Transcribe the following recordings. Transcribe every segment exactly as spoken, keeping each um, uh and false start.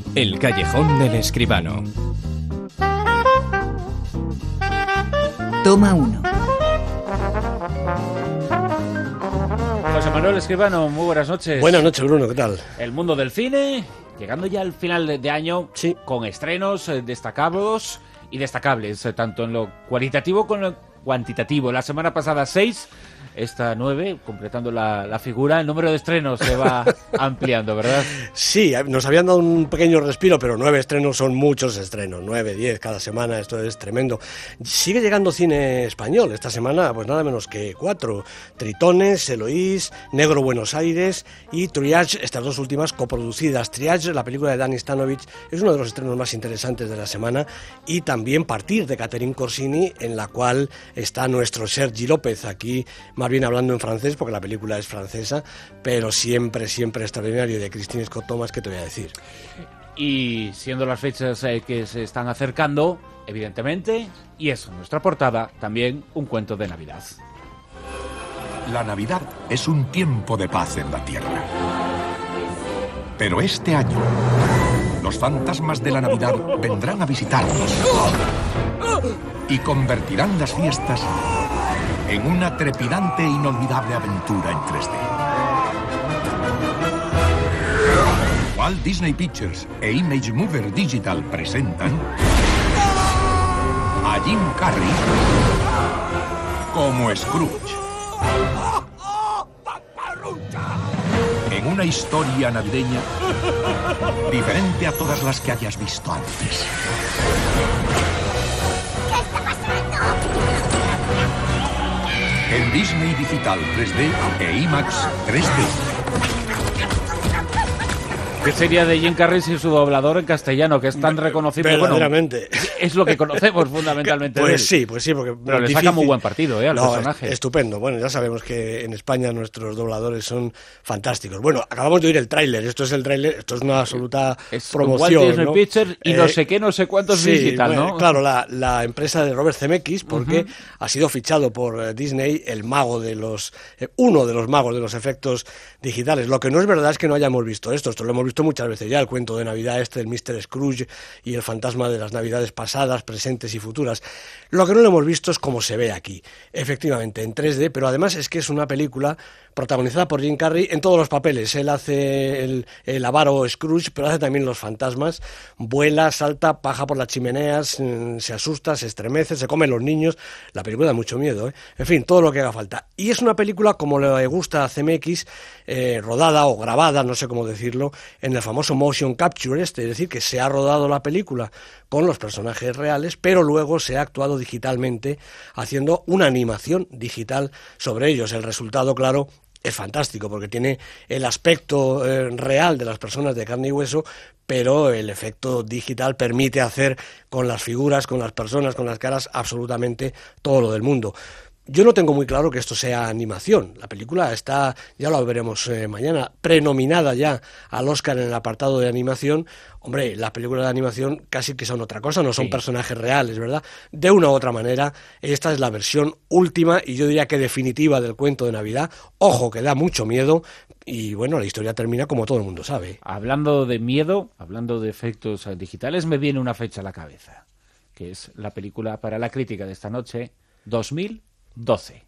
El callejón del escribano. Toma uno. José Manuel Escribano, muy buenas noches. Buenas noches, Bruno, ¿qué tal? El mundo del cine, llegando ya al final de, de año, sí, con estrenos eh, destacados y destacables, eh, tanto en lo cualitativo como en lo cuantitativo. La semana pasada seis, esta nueve, completando la, la figura. El número de estrenos se va ampliando, ¿verdad? Sí, nos habían dado un pequeño respiro, pero nueve estrenos son muchos estrenos, nueve, diez cada semana, esto es tremendo. Sigue llegando cine español, esta semana pues nada menos que cuatro: Tritones, Eloís, Negro Buenos Aires y Triage, estas dos últimas coproducidas. Triage, la película de Dani Stanovic, es uno de los estrenos más interesantes de la semana, y también Partir, de Catherine Corsini, en la cual está nuestro Sergi López, aquí más bien hablando en francés porque la película es francesa, pero siempre, siempre extraordinario, de Christine Scott Thomas, ¿qué te voy a decir? Y siendo las fechas eh, que se están acercando, evidentemente, y eso, nuestra portada, también un cuento de Navidad. La Navidad es un tiempo de paz en la Tierra. Pero este año, los fantasmas de la Navidad vendrán a visitarnos y convertirán las fiestas en una trepidante e inolvidable aventura en tres D. Walt Disney Pictures e Image Mover Digital presentan a Jim Carrey como Scrooge. En una historia navideña diferente a todas las que hayas visto antes. En Disney Digital tres D e IMAX tres D. ¿Qué sería de Jim Carrey sin su doblador en castellano, que es tan reconocible? Verdaderamente. Bueno, es lo que conocemos fundamentalmente. Pues de él. sí, pues sí, porque pero le difícil. saca muy buen partido, ¿eh? Al no, personaje. Estupendo. Bueno, ya sabemos que en España nuestros dobladores son fantásticos. Bueno, acabamos de oír el tráiler. Esto es el tráiler, esto es una absoluta es promoción, Walt Disney ¿no? Pictures y eh, no sé qué, no sé cuántos sí, digital, ¿no? Bueno, claro, la, la empresa de Robert Zemeckis, porque Uh-huh. ha sido fichado por eh, Disney, el mago de los, eh, uno de los magos de los efectos digitales. Lo que no es verdad es que no hayamos visto esto. Esto lo hemos visto muchas veces ya, el cuento de Navidad este, el míster Scrooge y el fantasma de las Navidades pasadas, presentes y futuras. Lo que no lo hemos visto es cómo se ve aquí, efectivamente, en tres D, pero además es que es una película protagonizada por Jim Carrey en todos los papeles. Él hace el, el avaro Scrooge, pero hace también los fantasmas. Vuela, salta, paja por las chimeneas, se asusta, se estremece, se come los niños. La película da mucho miedo, ¿eh? En fin, todo lo que haga falta. Y es una película, como le gusta a C M X, eh, rodada o grabada, no sé cómo decirlo, en el famoso motion capture este, es decir, que se ha rodado la película con los personajes reales, pero luego se ha actuado digitalmente haciendo una animación digital sobre ellos. El resultado, claro, es fantástico porque tiene el aspecto eh, real de las personas de carne y hueso, pero el efecto digital permite hacer con las figuras, con las personas, con las caras, absolutamente todo lo del mundo. Yo no tengo muy claro que esto sea animación. La película está, ya lo veremos eh, mañana, prenominada ya al Oscar en el apartado de animación. Hombre, las películas de animación casi que son otra cosa, no son sí. personajes reales, ¿verdad? De una u otra manera, esta es la versión última y yo diría que definitiva del cuento de Navidad. Ojo, que da mucho miedo y bueno, la historia termina como todo el mundo sabe. Hablando de miedo, hablando de efectos digitales, me viene una fecha a la cabeza, que es la película para la crítica de esta noche, dos mil doce.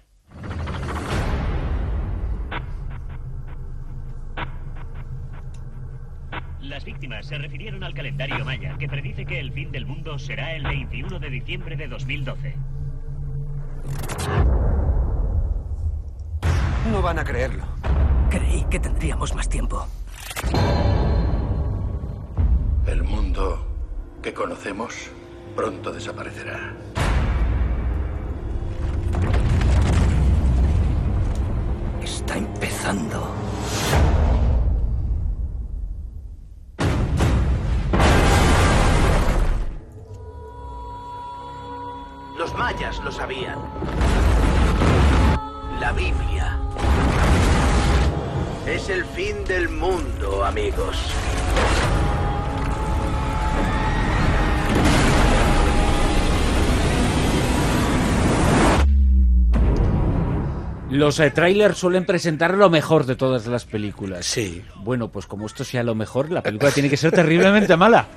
Las víctimas se refirieron al calendario maya, que predice que el fin del mundo será el veintiuno de diciembre de dos mil doce. No van a creerlo. Creí que tendríamos más tiempo. El mundo que conocemos pronto desaparecerá. Está empezando. Los mayas lo sabían. La Biblia. Es el fin del mundo, amigos. Los eh, trailers suelen presentar lo mejor de todas las películas. Sí. Bueno, pues como esto sea lo mejor, la película tiene que ser terriblemente mala.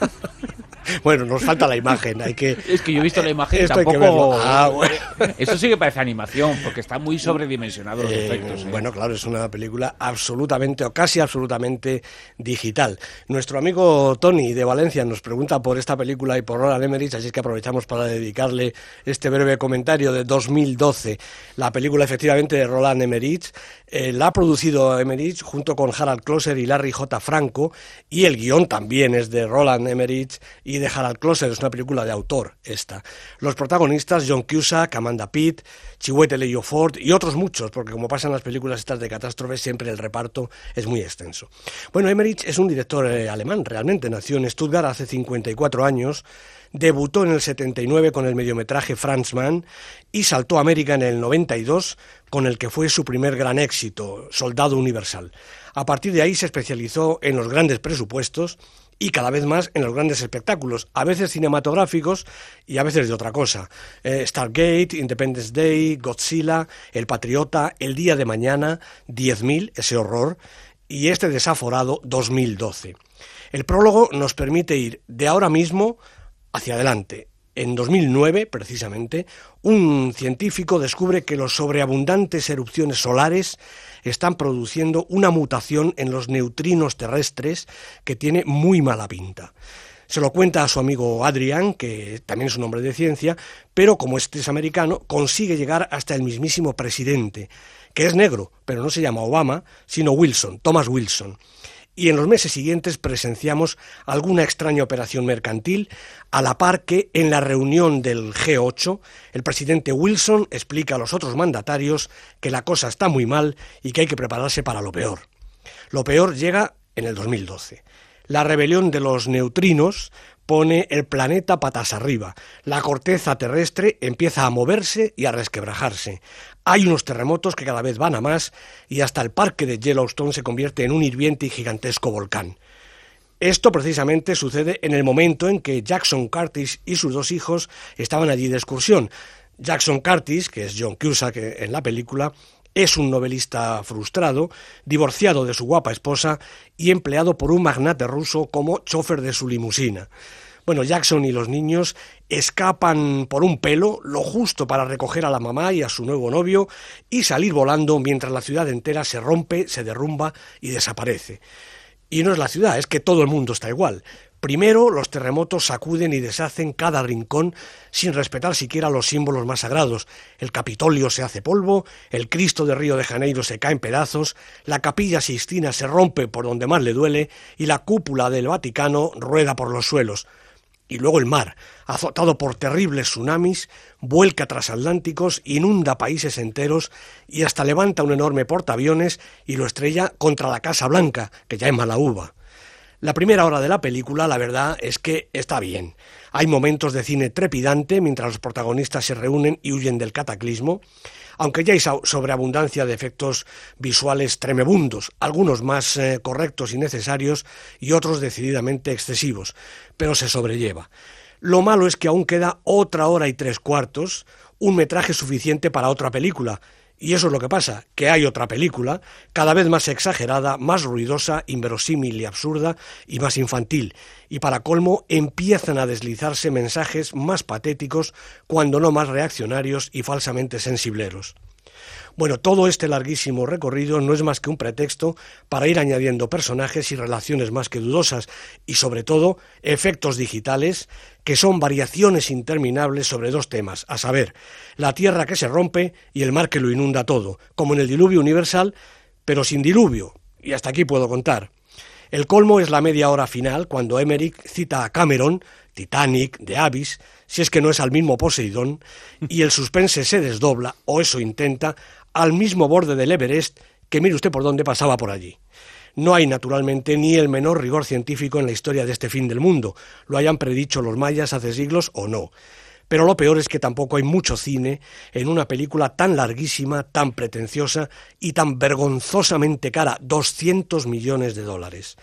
Bueno, nos falta la imagen, hay que... Es que yo he visto la imagen, Esto hay que tampoco... verlo. Ah, bueno. Eso sí que parece animación, porque está muy sobredimensionado los Eh, efectos. ¿eh? Bueno, claro, es una película absolutamente o casi absolutamente digital. Nuestro amigo Tony de Valencia nos pregunta por esta película y por Roland Emmerich, así es que aprovechamos para dedicarle este breve comentario de dos mil doce. La película efectivamente de Roland Emmerich, eh, la ha producido Emmerich junto con Harald Closer y Larry J. Franco, y el guión también es de Roland Emmerich y de Harald Closer, es una película de autor esta. Los protagonistas, John Cusack, Amanda Pitt, Chiwetel Ejiofor y otros muchos, porque como pasa en las películas estas de catástrofes, siempre el reparto es muy extenso. Bueno, Emmerich es un director eh, alemán, realmente, nació en Stuttgart hace cincuenta y cuatro años, debutó en el setenta y nueve con el mediometraje Franz Mann y saltó a América en el noventa y dos con el que fue su primer gran éxito, Soldado Universal. A partir de ahí se especializó en los grandes presupuestos y cada vez más en los grandes espectáculos, a veces cinematográficos y a veces de otra cosa. Eh, Stargate, Independence Day, Godzilla, El Patriota, El Día de Mañana, diez mil, ese horror, y este desaforado dos mil doce. El prólogo nos permite ir de ahora mismo hacia adelante. En dos mil nueve, precisamente, un científico descubre que las sobreabundantes erupciones solares están produciendo una mutación en los neutrinos terrestres que tiene muy mala pinta. Se lo cuenta a su amigo Adrian, que también es un hombre de ciencia, pero como este es americano, consigue llegar hasta el mismísimo presidente, que es negro, pero no se llama Obama, sino Wilson, Thomas Wilson. Y en los meses siguientes presenciamos alguna extraña operación mercantil, a la par que en la reunión del G ocho, el presidente Wilson explica a los otros mandatarios que la cosa está muy mal y que hay que prepararse para lo peor. Lo peor llega en el dos mil doce. La rebelión de los neutrinos pone el planeta patas arriba. La corteza terrestre empieza a moverse y a resquebrajarse. Hay unos terremotos que cada vez van a más y hasta el parque de Yellowstone se convierte en un hirviente y gigantesco volcán. Esto precisamente sucede en el momento en que Jackson Curtis y sus dos hijos estaban allí de excursión. Jackson Curtis, que es John Cusack en la película, es un novelista frustrado, divorciado de su guapa esposa y empleado por un magnate ruso como chofer de su limusina. Bueno, Jackson y los niños escapan por un pelo, lo justo para recoger a la mamá y a su nuevo novio y salir volando mientras la ciudad entera se rompe, se derrumba y desaparece. Y no es la ciudad, es que todo el mundo está igual. Primero, los terremotos sacuden y deshacen cada rincón sin respetar siquiera los símbolos más sagrados. El Capitolio se hace polvo, el Cristo de Río de Janeiro se cae en pedazos, la Capilla Sixtina se rompe por donde más le duele y la cúpula del Vaticano rueda por los suelos. Y luego el mar, azotado por terribles tsunamis, vuelca transatlánticos, inunda países enteros y hasta levanta un enorme portaaviones y lo estrella contra la Casa Blanca, que ya es mala uva. La primera hora de la película, la verdad, es que está bien. Hay momentos de cine trepidante mientras los protagonistas se reúnen y huyen del cataclismo, aunque ya hay sobreabundancia de efectos visuales tremebundos, algunos más eh, correctos y necesarios y otros decididamente excesivos, pero se sobrelleva. Lo malo es que aún queda otra hora y tres cuartos, un metraje suficiente para otra película. Y eso es lo que pasa, que hay otra película, cada vez más exagerada, más ruidosa, inverosímil y absurda, y más infantil. Y para colmo, empiezan a deslizarse mensajes más patéticos, cuando no más reaccionarios y falsamente sensibleros. Bueno, todo este larguísimo recorrido no es más que un pretexto para ir añadiendo personajes y relaciones más que dudosas, y sobre todo, efectos digitales, que son variaciones interminables sobre dos temas, a saber, la tierra que se rompe y el mar que lo inunda todo, como en el diluvio universal, pero sin diluvio, y hasta aquí puedo contar. El colmo es la media hora final, cuando Emmerich cita a Cameron, Titanic, The Abyss, si es que no es al mismo Poseidón, y el suspense se desdobla, o eso intenta, al mismo borde del Everest, que mire usted por dónde pasaba por allí. No hay, naturalmente, ni el menor rigor científico en la historia de este fin del mundo, lo hayan predicho los mayas hace siglos o no. Pero lo peor es que tampoco hay mucho cine en una película tan larguísima, tan pretenciosa y tan vergonzosamente cara, doscientos millones de dólares.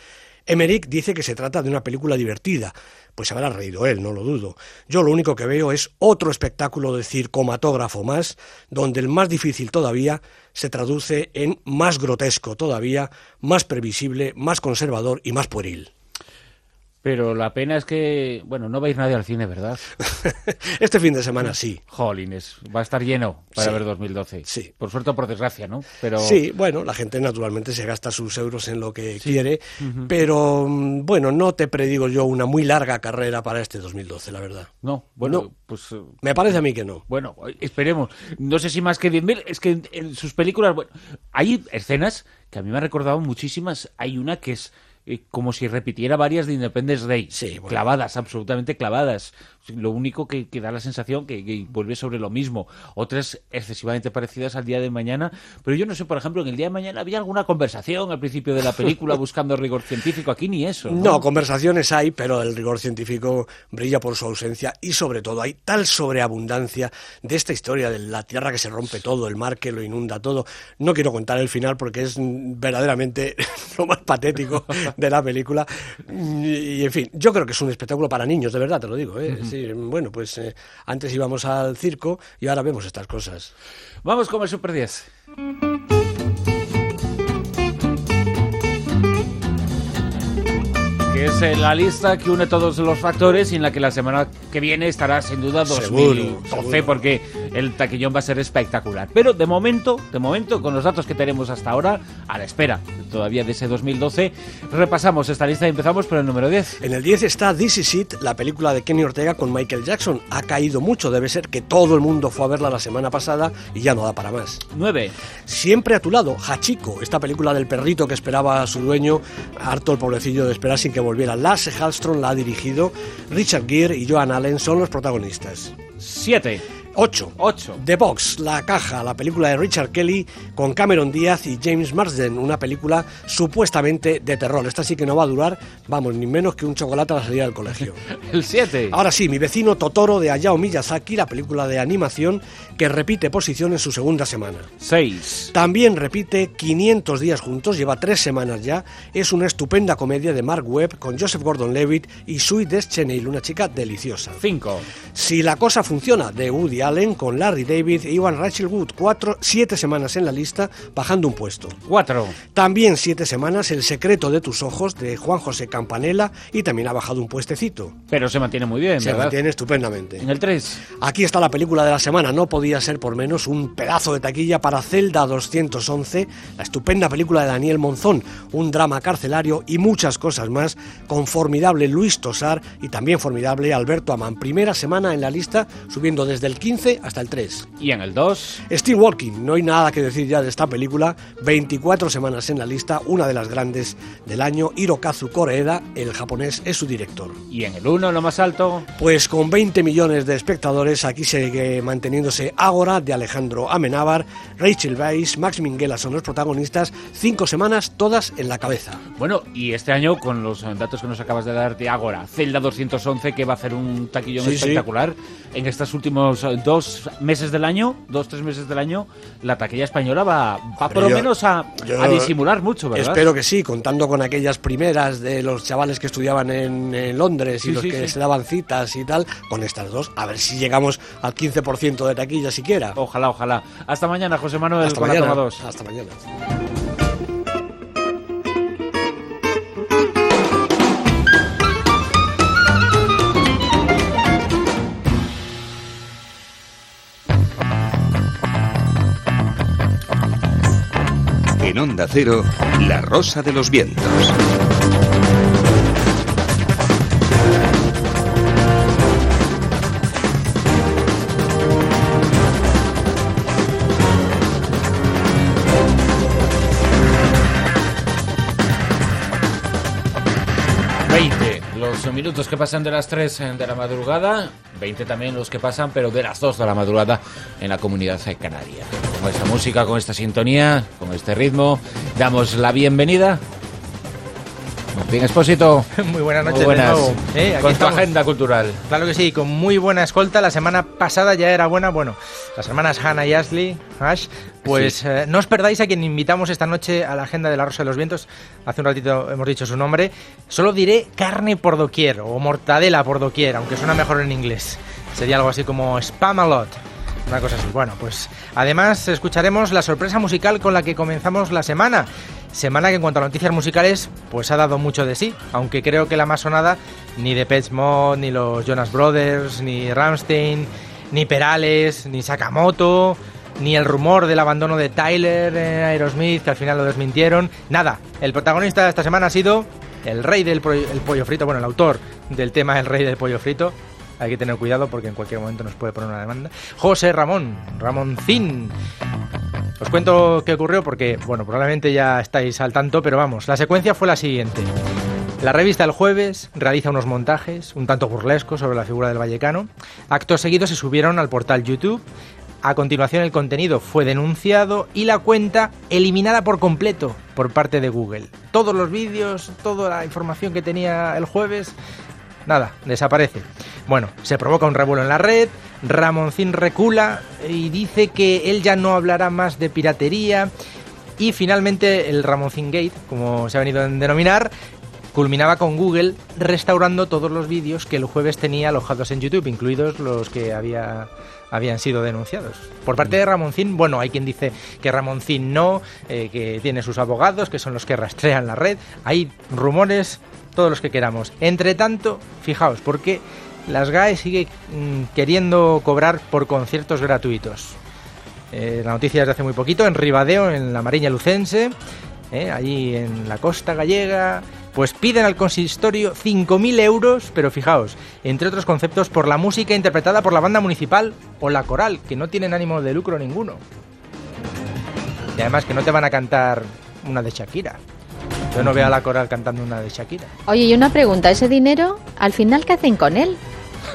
Emmerich dice que se trata de una película divertida. Pues se habrá reído él, no lo dudo. Yo lo único que veo es otro espectáculo de circomatógrafo más, donde el más difícil todavía se traduce en más grotesco todavía, más previsible, más conservador y más pueril. Pero la pena es que, bueno, no va a ir nadie al cine, ¿verdad? Este fin de semana sí. Jolines, va a estar lleno para Sí. ver dos mil doce. Sí. Por suerte o por desgracia, ¿no? Pero Sí, bueno, la gente naturalmente se gasta sus euros en lo que Sí. quiere, Ujú. pero mm, bueno, no te predigo yo una muy larga carrera para este dos mil doce, la verdad. No, bueno, No. pues... eh, Me parece a mí que no. Bueno, esperemos. No sé si más que diez mil. Es que en, en sus películas, bueno, hay escenas que a mí me han recordado muchísimas. Hay una que es eh, como si repitiera varias de Independence Day. Sí, bueno. Clavadas, absolutamente clavadas. Lo único que, que da la sensación que, que vuelve sobre lo mismo. Otras excesivamente parecidas al Día de Mañana. Pero yo no sé, por ejemplo, en el Día de Mañana había alguna conversación al principio de la película buscando rigor científico. Aquí ni eso, ¿no? No, conversaciones hay, pero el rigor científico brilla por su ausencia y sobre todo hay tal sobreabundancia de esta historia de la tierra que se rompe todo, el mar que lo inunda todo. No quiero contar el final porque es mm, verdaderamente lo más patético de la película. Y, y, en fin, yo creo que es un espectáculo para niños, de verdad te lo digo, ¿eh? Sí, bueno, pues eh, antes íbamos al circo y ahora vemos estas cosas. Vamos con el Super diez. Que es eh, la lista que une todos los factores y en la que la semana que viene estará sin duda dos mil doce, Seguro, seguro. porque el taquillón va a ser espectacular. Pero de momento, de momento, con los datos que tenemos hasta ahora, a la espera todavía de ese dos mil doce, repasamos esta lista y empezamos por el número diez. En el diez está This Is It, la película de Kenny Ortega con Michael Jackson. Ha caído mucho, debe ser que todo el mundo fue a verla la semana pasada y ya no da para más. nueve. Siempre a tu lado, Hachiko, esta película del perrito que esperaba a su dueño, harto el pobrecillo de esperar sin que volviera. Lasse Hallström la ha dirigido, Richard Gere y Joan Allen son los protagonistas. siete. ocho. ocho. The Box, La Caja, la película de Richard Kelly con Cameron Díaz y James Marsden, una película supuestamente de terror. Esta sí que no va a durar, vamos, ni menos que un chocolate a la salida del colegio. El siete. Ahora sí, Mi vecino Totoro de Hayao Miyazaki, la película de animación que repite posición en su segunda semana. seis. También repite quinientos días juntos, lleva tres semanas ya. Es una estupenda comedia de Mark Webb con Joseph Gordon-Levitt y Sue Deschanel, una chica deliciosa. cinco. Si la cosa funciona, de Woody Allen con Larry David e Iwan Rachel Wood, cuatro, siete semanas en la lista, bajando un puesto. cuatro. También siete semanas El secreto de tus ojos de Juan José Campanella y también ha bajado un puestecito. Pero se mantiene muy bien, Se ¿verdad? mantiene estupendamente. En el tres. Aquí está la película de la semana, no podía ser por menos, un pedazo de taquilla para Celda doscientos once, la estupenda película de Daniel Monzón, un drama carcelario y muchas cosas más, con formidable Luis Tosar y también formidable Alberto Amán. Primera semana en la lista, subiendo desde el quince hasta el tres. Y en el dos. Steel Walking, no hay nada que decir ya de esta película, veinticuatro semanas en la lista, una de las grandes del año. Hirokazu Koreeda, el japonés, es su director. Y en el uno, lo más alto. Pues con veinte millones de espectadores, aquí sigue manteniéndose Ágora de Alejandro Amenábar, Rachel Weisz, Max Minghella son los protagonistas, cinco semanas todas en la cabeza. Bueno, y este año, con los datos que nos acabas de dar de Ágora, Celda doscientos once, que va a hacer un taquillón Sí, espectacular, sí. En estos últimos eh, dos meses del año, dos, tres meses del año, la taquilla española va, va por lo yo, menos a, yo a disimular mucho, ¿verdad? Espero que sí, contando con aquellas primeras de los chavales que estudiaban en, en Londres y sí, los sí, que sí. se daban citas y tal, con estas dos, a ver si llegamos al quince por ciento de taquilla siquiera. Ojalá, ojalá. Hasta mañana, José Manuel, Hasta con mañana. la toma dos. Hasta mañana. En Onda Cero, La Rosa de los Vientos. veinte los minutos que pasan de las tres de la madrugada, veinte también los que pasan, pero de las dos de la madrugada en la comunidad canaria. Con esta música, con esta sintonía, con este ritmo, damos la bienvenida. Martín Expósito. Muy buenas noches. Muy buenas. De nuevo. Eh, aquí con estamos. tu agenda cultural. Claro que sí, con muy buena escolta. La semana pasada ya era buena. Bueno, las hermanas Hannah y Ashley, Ash, pues sí. eh, no os perdáis a quien invitamos esta noche a la agenda de La Rosa de los Vientos. Hace un ratito hemos dicho su nombre. Solo diré carne por doquier o mortadela por doquier, aunque suena mejor en inglés. Sería algo así como spam a lot. Una cosa así. Bueno, pues además escucharemos la sorpresa musical con la que comenzamos la semana. Semana que en cuanto a noticias musicales, pues ha dado mucho de sí. Aunque creo que la más sonada, ni Depeche Mode, ni los Jonas Brothers, ni Rammstein, ni Perales, ni Sakamoto, ni el rumor del abandono de Tyler en Aerosmith, que al final lo desmintieron. Nada, el protagonista de esta semana ha sido el rey del pollo, el pollo frito, bueno, el autor del tema El rey del pollo frito. Hay que tener cuidado porque en cualquier momento nos puede poner una demanda. José Ramón, Ramoncín. Os cuento qué ocurrió porque, bueno, probablemente ya estáis al tanto, pero vamos, la secuencia fue la siguiente. La revista El Jueves realiza unos montajes un tanto burlescos sobre la figura del vallecano. Actos seguidos se subieron al portal YouTube. A continuación el contenido fue denunciado y la cuenta eliminada por completo por parte de Google. Todos los vídeos, toda la información que tenía El Jueves, nada, desaparece. Bueno, se provoca un revuelo en la red, Ramoncín recula y dice que él ya no hablará más de piratería y finalmente el Ramoncín Gate, como se ha venido a denominar, culminaba con Google restaurando todos los vídeos que El Jueves tenía alojados en YouTube, incluidos los que había, habían sido denunciados. Por parte de Ramoncín, bueno, hay quien dice que Ramoncín no, eh, que tiene sus abogados, que son los que rastrean la red. Hay rumores, todos los que queramos. Entre tanto, fijaos, porque las G A E sigue mmm, queriendo cobrar por conciertos gratuitos. Eh, la noticia es de hace muy poquito, en Ribadeo, en la Mariña Lucense, eh, allí en la costa gallega, pues piden al consistorio cinco mil euros, pero fijaos, entre otros conceptos, por la música interpretada por la banda municipal o la coral, que no tienen ánimo de lucro ninguno. Y además que no te van a cantar una de Shakira. Yo no veo a la coral cantando una de Shakira. Oye, y una pregunta, ¿ese dinero, al final qué hacen con él?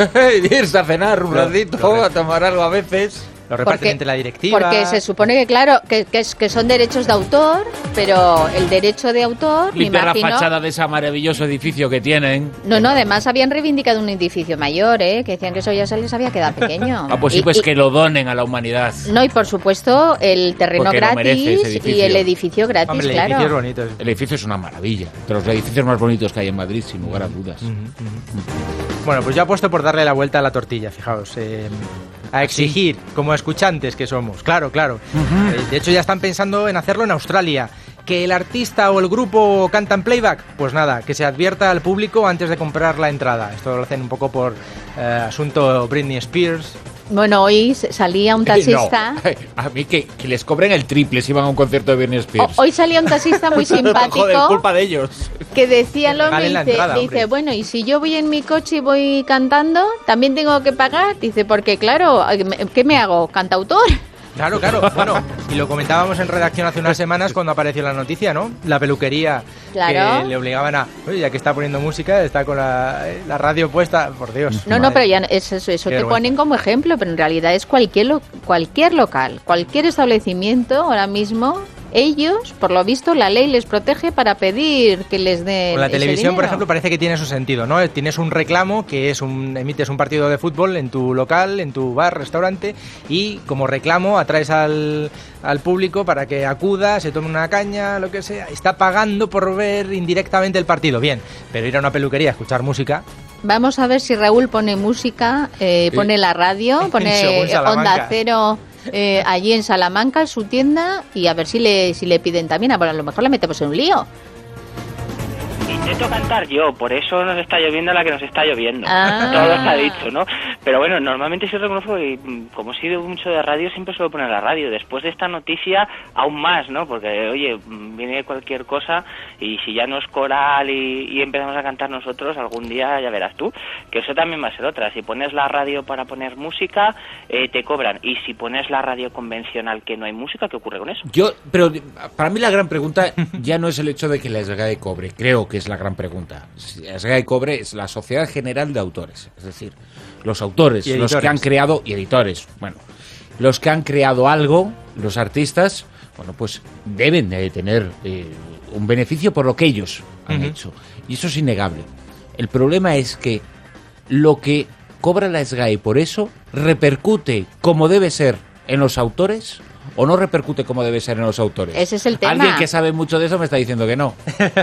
Irse a cenar un ratito, a tomar algo a veces. Lo reparten porque, entre la directiva. Porque se supone que, claro, que, que, es, que son derechos de autor, pero el derecho de autor, limpiar me imagino... la fachada de ese maravilloso edificio que tienen. No, no, además habían reivindicado un edificio mayor, ¿eh? Que decían que eso ya se les había quedado pequeño. Ah, pues sí, y, pues y, que lo donen a la humanidad. No, y por supuesto, el terreno porque gratis y el edificio gratis, Hombre, el claro. edificio es bonito. El edificio es una maravilla. De los edificios más bonitos que hay en Madrid, sin lugar a dudas. Uh-huh, uh-huh. Bueno, pues yo apuesto por darle la vuelta a la tortilla, fijaos. Eh, a exigir, ¿sí? Como escuchantes que somos. Claro, claro. Uh-huh. Eh, de hecho, ya están pensando en hacerlo en Australia. ¿Que el artista o el grupo cantan playback? Pues nada, que se advierta al público antes de comprar la entrada. Esto lo hacen un poco por eh, asunto Britney Spears. Bueno, hoy salía un taxista... No, a mí que, que les cobren el triple si van a un concierto de Britney Spears. Hoy salía un taxista muy simpático... Joder, culpa de ellos. Que decía lo mismo, dice, entrada, dice bueno, y si yo voy en mi coche y voy cantando, ¿también tengo que pagar? Dice, porque claro, ¿qué me hago? ¿Cantautor? Claro, claro, bueno, y lo comentábamos en redacción hace unas semanas cuando apareció la noticia, ¿no? La peluquería, claro, que le obligaban a, oye, ya que está poniendo música, está con la, la radio puesta, por Dios. No, madre. no, pero ya es eso, eso te ponen como ejemplo, pero en realidad es cualquier, lo, cualquier local, cualquier establecimiento ahora mismo... Ellos, por lo visto, la ley les protege para pedir que les den. Con la televisión, dinero. por ejemplo, parece que tiene su sentido, ¿no? Tienes un reclamo que es un emites un partido de fútbol en tu local, en tu bar, restaurante, y como reclamo atraes al, al público para que acuda, se tome una caña, lo que sea. Está pagando por ver indirectamente el partido, bien, pero ir a una peluquería a escuchar música. Vamos a ver si Raúl pone música, eh, pone la radio, pone Onda Cero. Eh, allí en Salamanca, en su tienda, y a ver si le si le piden también, a, bueno, a lo mejor le metemos en un lío. Intento cantar yo, por eso nos está lloviendo la que nos está lloviendo. Ah. Todo está dicho, ¿no? Pero bueno, normalmente sí reconozco que, como he sido mucho de radio, siempre suelo poner la radio. Después de esta noticia, aún más, ¿no? Porque, oye, viene cualquier cosa y si ya no es coral y, y empezamos a cantar nosotros, algún día ya verás tú, que eso también va a ser otra. Si pones la radio para poner música, eh, te cobran. Y si pones la radio convencional que no hay música, ¿qué ocurre con eso? Yo, pero para mí la gran pregunta ya no es el hecho de que la S G A E cobre, creo que es la gran pregunta. La S G A E cobre es la Sociedad General de Autores, es decir, los autores, los que han creado, y editores, bueno, los que han creado algo, los artistas, bueno, pues deben de tener eh, un beneficio por lo que ellos han Uh-huh. hecho. Y eso es innegable. El problema es que lo que cobra la S G A E por eso repercute como debe ser en los autores o no repercute como debe ser en los autores. Ese es el tema. Alguien que sabe mucho de eso me está diciendo que no.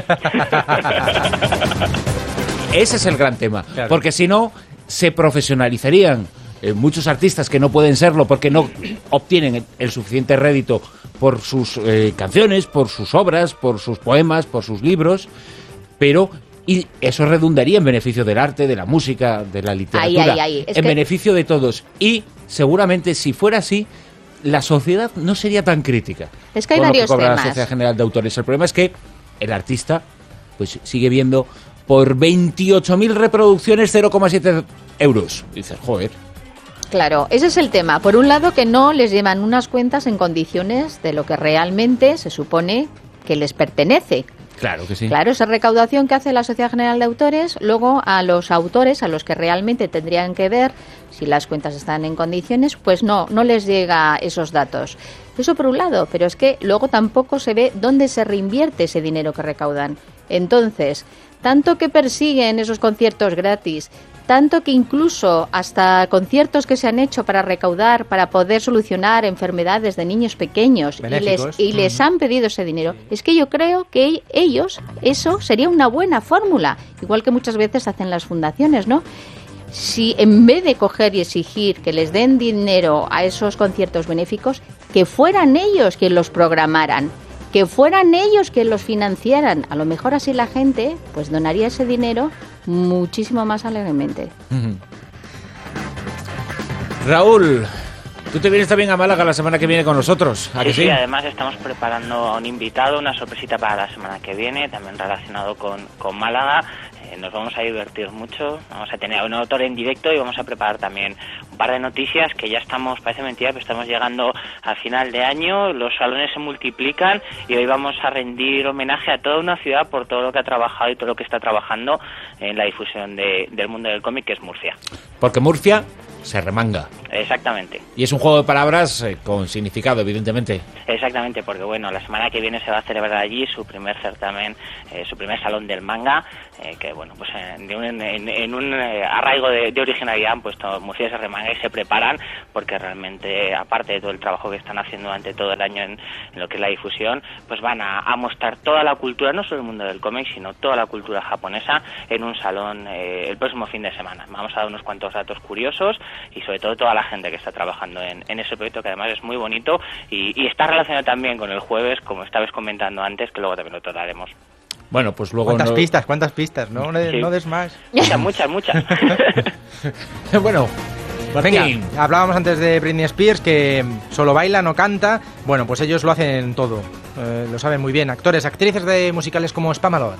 Ese es el gran tema. Claro. Porque si no, se profesionalizarían eh, muchos artistas que no pueden serlo porque no obtienen el, el suficiente rédito por sus eh, canciones, por sus obras, por sus poemas, por sus libros, pero y eso redundaría en beneficio del arte, de la música, de la literatura, Ahí, ahí, ahí. Es en que- beneficio de todos. Y seguramente si fuera así, la sociedad no sería tan crítica. Es que hay por lo varios cobra temas. la Sociedad General de Autores. El problema es que el artista pues sigue viendo por veintiocho mil reproducciones cero coma siete euros. Y dices, joder. Claro, ese es el tema. Por un lado, que no les llevan unas cuentas en condiciones de lo que realmente se supone que les pertenece. Claro que sí. Claro, esa recaudación que hace la Sociedad General de Autores, luego a los autores, a los que realmente tendrían que ver si las cuentas están en condiciones, pues no, no les llega esos datos. Eso por un lado, pero es que luego tampoco se ve dónde se reinvierte ese dinero que recaudan. Entonces, tanto que persiguen esos conciertos gratis, tanto que incluso hasta conciertos que se han hecho para recaudar, para poder solucionar enfermedades de niños pequeños y les, Benéficos. y les han pedido ese dinero, es que yo creo que ellos, eso sería una buena fórmula, igual que muchas veces hacen las fundaciones, ¿no? Si en vez de coger y exigir que les den dinero a esos conciertos benéficos, que fueran ellos quienes los programaran, que fueran ellos quienes los financiaran, a lo mejor así la gente pues donaría ese dinero muchísimo más alegremente. Ujú. Raúl, tú te vienes también a Málaga la semana que viene con nosotros, ¿a Sí, que sí, sí? además estamos preparando a un invitado, una sorpresita para la semana que viene, también relacionado con, con Málaga. Eh, nos vamos a divertir mucho, vamos a tener a un autor en directo y vamos a preparar también un par de noticias que ya estamos, parece mentira, pero estamos llegando al final de año, los salones se multiplican y hoy vamos a rendir homenaje a toda una ciudad por todo lo que ha trabajado y todo lo que está trabajando en la difusión de, del mundo del cómic, que es Murcia. Porque Murcia se remanga. Exactamente. Y es un juego de palabras eh, con significado, evidentemente. Exactamente, porque bueno, la semana que viene se va a celebrar allí su primer certamen, eh, su primer salón del manga, eh, que bueno, pues en, de un, en, en un eh, arraigo de, de originalidad, pues todo Murcia se remanga y se preparan, porque realmente, aparte de todo el trabajo que están haciendo durante todo el año en, en lo que es la difusión, pues van a, a mostrar toda la cultura, no solo el mundo del cómic, sino toda la cultura japonesa en un salón eh, el próximo fin de semana. Vamos a dar unos cuantos datos curiosos y sobre todo toda la gente que está trabajando en, en ese proyecto, que además es muy bonito y, y está relacionado también con el jueves, como estabas comentando antes, que luego también lo trataremos. Bueno, pues luego... ¿Cuántas no- pistas? ¿Cuántas pistas? No, no, Sí. no des más. Muchas, muchas, muchas. bueno, Venga, Martín. hablábamos antes de Britney Spears, que solo baila, no canta. Bueno, pues ellos lo hacen todo. Eh, lo saben muy bien. Actores, actrices de musicales como Spamalot.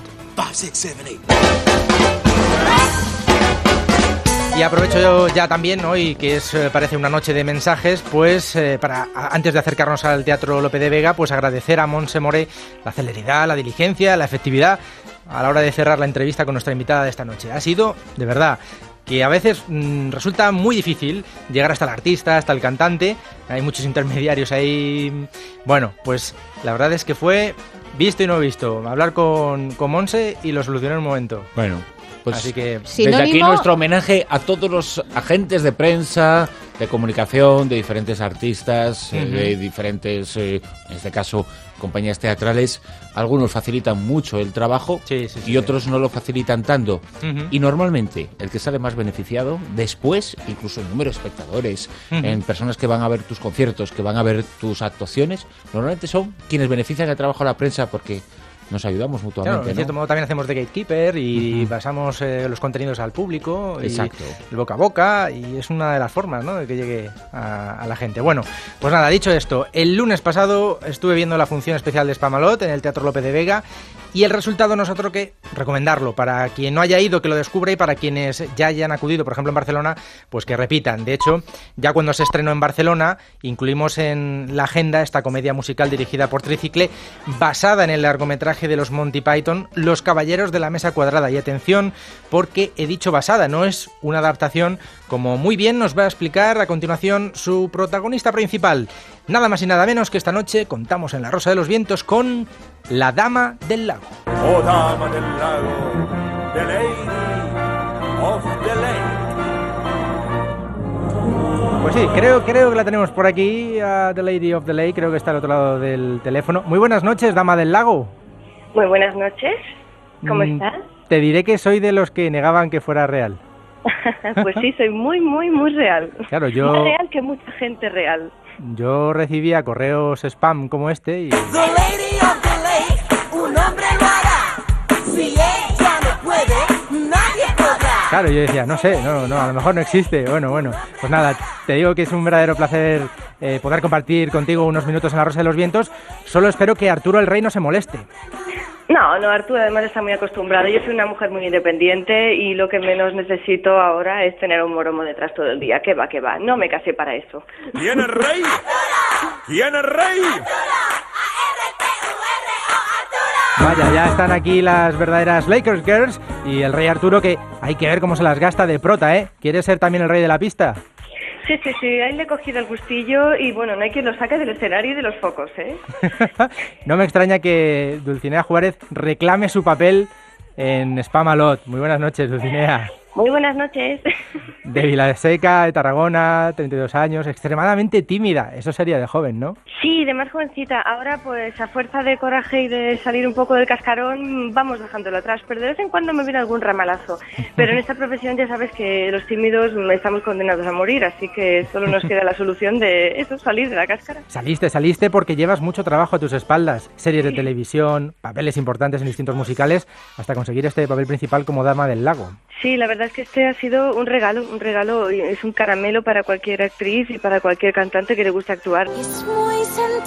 Y aprovecho yo ya también hoy, que es eh, parece una noche de mensajes, pues eh, para a- antes de acercarnos al Teatro Lope de Vega, pues agradecer a Montse Moré la celeridad, la diligencia, la efectividad a la hora de cerrar la entrevista con nuestra invitada de esta noche. Ha sido, de verdad, que a veces mmm, resulta muy difícil llegar hasta el artista, hasta el cantante. Hay muchos intermediarios ahí. Bueno, pues la verdad es que fue visto y no visto. Hablar con, con Montse y lo solucioné en un momento. Bueno, pues Así que desde aquí nuestro homenaje a todos los agentes de prensa, de comunicación, de diferentes artistas, eh, Ujú. de diferentes, eh, en este caso, compañías teatrales. Algunos facilitan mucho el trabajo Sí, sí, sí, y sí. otros no lo facilitan tanto. Ujú. Y normalmente el que sale más beneficiado después, incluso en número de espectadores, Ujú. en personas que van a ver tus conciertos, que van a ver tus actuaciones, normalmente son quienes benefician el trabajo de la prensa porque nos ayudamos Claro, mutuamente. en cierto ¿no? modo también hacemos de gatekeeper y pasamos eh, los contenidos al público, y Exacto. el boca a boca, y es una de las formas, ¿no?, de que llegue a, a la gente. Bueno, pues nada, dicho esto, el lunes pasado estuve viendo la función especial de Spamalot en el Teatro Lope de Vega y el resultado no es otro que recomendarlo para quien no haya ido, que lo descubra, y para quienes ya hayan acudido, por ejemplo en Barcelona, pues que repitan. De hecho, ya cuando se estrenó en Barcelona, incluimos en la agenda esta comedia musical dirigida por Tricicle, basada en el largometraje largometraje de los Monty Python, Los Caballeros de la Mesa Cuadrada. Y atención, porque he dicho basada, no es una adaptación, como muy bien nos va a explicar a continuación su protagonista principal. Nada más y nada menos que esta noche contamos en La Rosa de los Vientos con la Dama del Lago. Oh, Dama del Lago, the Lady of the Lake. Pues sí, creo, creo que la tenemos por aquí, a The Lady of the Lake, creo que está al otro lado del teléfono. Muy buenas noches, Dama del Lago. Muy buenas noches, ¿cómo mm, estás? Te diré que soy de los que negaban que fuera real. Pues sí, soy muy, muy, muy real. Claro, yo... Más real que mucha gente real. Yo recibía correos spam como este y... The Lady of the Lake, un hombre lo hará. Si ella no puede, nadie podrá. Claro, yo decía, no sé, no, no, a lo mejor no existe. Bueno, bueno, pues nada, te digo que es un verdadero placer eh, poder compartir contigo unos minutos en La Rosa de los Vientos. Solo espero que Arturo el Rey no se moleste. No, no, Arturo además está muy acostumbrado. Yo soy una mujer muy independiente y lo que menos necesito ahora es tener un moromo detrás todo el día. Que va, que va, no me casé para eso. ¿Quién es rey? ¿Quién es rey? Vaya, ya están aquí las verdaderas Lakers Girls y el rey Arturo, que hay que ver cómo se las gasta de prota, ¿eh? ¿Quiere ser también el rey de la pista? Sí, sí, sí, ahí le he cogido el gustillo y bueno, no hay quien lo saque del escenario y de los focos, ¿eh? No me extraña que Dulcinea Juárez reclame su papel en Spamalot. Muy buenas noches, Dulcinea. Muy buenas noches. De Vilaseca, de Tarragona, treinta y dos años, extremadamente tímida. Eso sería de joven, ¿no? Sí, de más jovencita. Ahora, pues, a fuerza de coraje y de salir un poco del cascarón, vamos dejándolo atrás. Pero de vez en cuando me viene algún ramalazo. Pero en esta profesión ya sabes que los tímidos estamos condenados a morir, así que solo nos queda la solución de eso, salir de la cáscara. Saliste, saliste porque llevas mucho trabajo a tus espaldas. Series de televisión, papeles importantes en distintos musicales, hasta conseguir este papel principal como Dama del Lago. Sí, la verdad es que este ha sido un regalo, un regalo, es un caramelo para cualquier actriz y para cualquier cantante que le guste actuar. Es muy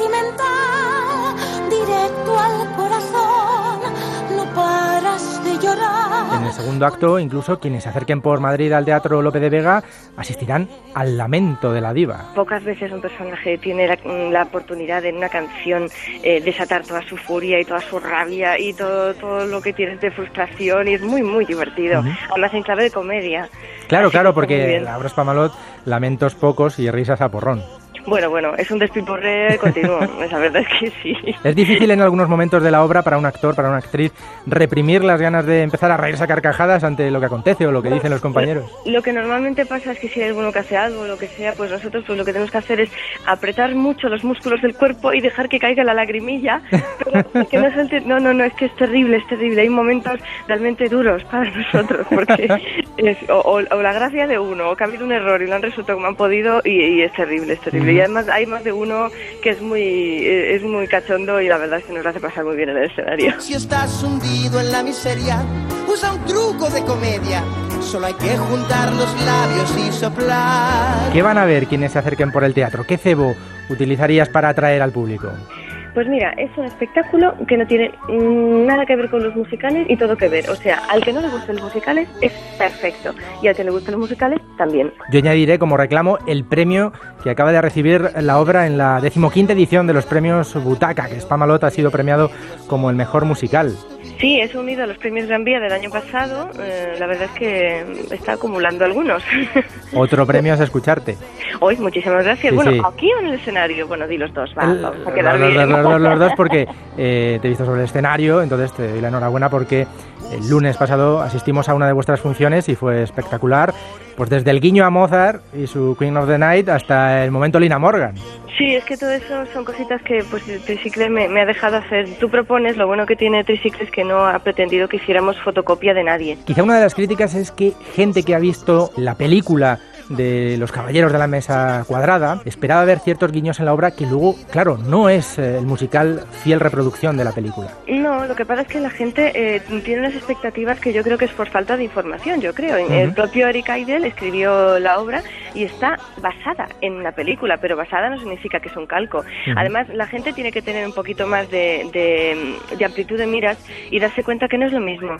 sentimental, directo al corazón, no paras de llorar. En el segundo acto, incluso quienes se acerquen por Madrid al Teatro Lope de Vega asistirán al lamento de la diva. Pocas veces un personaje tiene la, la oportunidad de en una canción eh, desatar toda su furia y toda su rabia y todo, todo lo que tienes de frustración, y es muy, muy divertido. Uh-huh. Además en clave de comedia. Claro, Así claro, porque la obra Spamalot, lamentos pocos y risas a porrón. Bueno, bueno, es un despiporre continuo, la verdad es que sí. Es difícil en algunos momentos de la obra para un actor, para una actriz, reprimir las ganas de empezar a reírse a carcajadas ante lo que acontece o lo que dicen los compañeros. Lo que normalmente pasa es que si hay alguno que hace algo o lo que sea, pues nosotros pues lo que tenemos que hacer es apretar mucho los músculos del cuerpo y dejar que caiga la lagrimilla. Pero que no, salte... no, no, no, es que es terrible, es terrible. Hay momentos realmente duros para nosotros, porque es o, o, o la gracia de uno, o que ha habido un error y lo han resuelto como han podido, y, y es terrible, es terrible. Y además hay más de uno que es muy es muy cachondo y la verdad es que nos lo hace pasar muy bien en el escenario. Si estás hundido en la miseria, usa un truco de comedia. Solo hay que juntar los labios y soplar. ¿Qué van a ver quienes se acerquen por el teatro? ¿Qué cebo utilizarías para atraer al público? Pues mira, es un espectáculo que no tiene nada que ver con los musicales y todo que ver. O sea, al que no le gusten los musicales es perfecto y al que le gusten los musicales también. Yo añadiré como reclamo el premio que acaba de recibir la obra en la decimoquinta edición de los premios Butaca, que Spamalot ha sido premiado como el mejor musical. Sí, es unido a los premios Gran Vía del año pasado. Eh, la verdad es que está acumulando algunos. Otro premio es escucharte. Hoy, muchísimas gracias. Sí, bueno, sí. aquí o en el escenario. Bueno, di los dos, va, el, vamos a quedar los, bien. Los, los, los dos porque eh, te he visto sobre el escenario, entonces te doy la enhorabuena porque el lunes pasado asistimos a una de vuestras funciones y fue espectacular. Pues desde el guiño a Mozart y su Queen of the Night hasta el momento Lina Morgan. Sí, es que todo eso son cositas que pues Tricicle me, me ha dejado hacer. Tú propones, lo bueno que tiene Tricicle es que no ha pretendido que hiciéramos fotocopia de nadie. Quizá una de las críticas es que gente que ha visto la película de Los Caballeros de la Mesa Cuadrada esperaba ver ciertos guiños en la obra que luego, claro, no es eh, el musical fiel reproducción de la película. No, lo que pasa es que la gente eh, tiene unas expectativas que yo creo que es por falta de información, yo creo. Uh-huh. El propio Eric Idle escribió la obra y está basada en la película, pero basada no significa que es un calco. Uh-huh. Además, la gente tiene que tener un poquito más de, de, de amplitud de miras y darse cuenta que no es lo mismo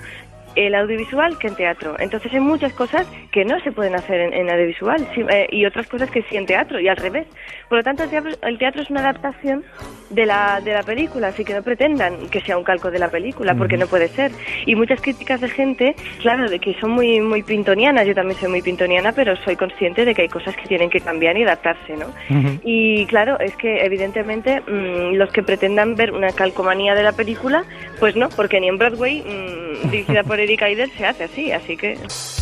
el audiovisual que en teatro. Entonces hay muchas cosas que no se pueden hacer en, en audiovisual sí, eh, y otras cosas que sí en teatro y al revés. Por lo tanto, el teatro, el teatro es una adaptación de la de la película, así que no pretendan que sea un calco de la película, porque no puede ser. Y muchas críticas de gente, claro, de que son muy muy pintonianas, yo también soy muy pintoniana, pero soy consciente de que hay cosas que tienen que cambiar y adaptarse, ¿no? Uh-huh. Y claro, es que evidentemente mmm, los que pretendan ver una calcomanía de la película, pues no, porque ni en Broadway, mmm, dirigida por Eric Idle, se hace así, así que...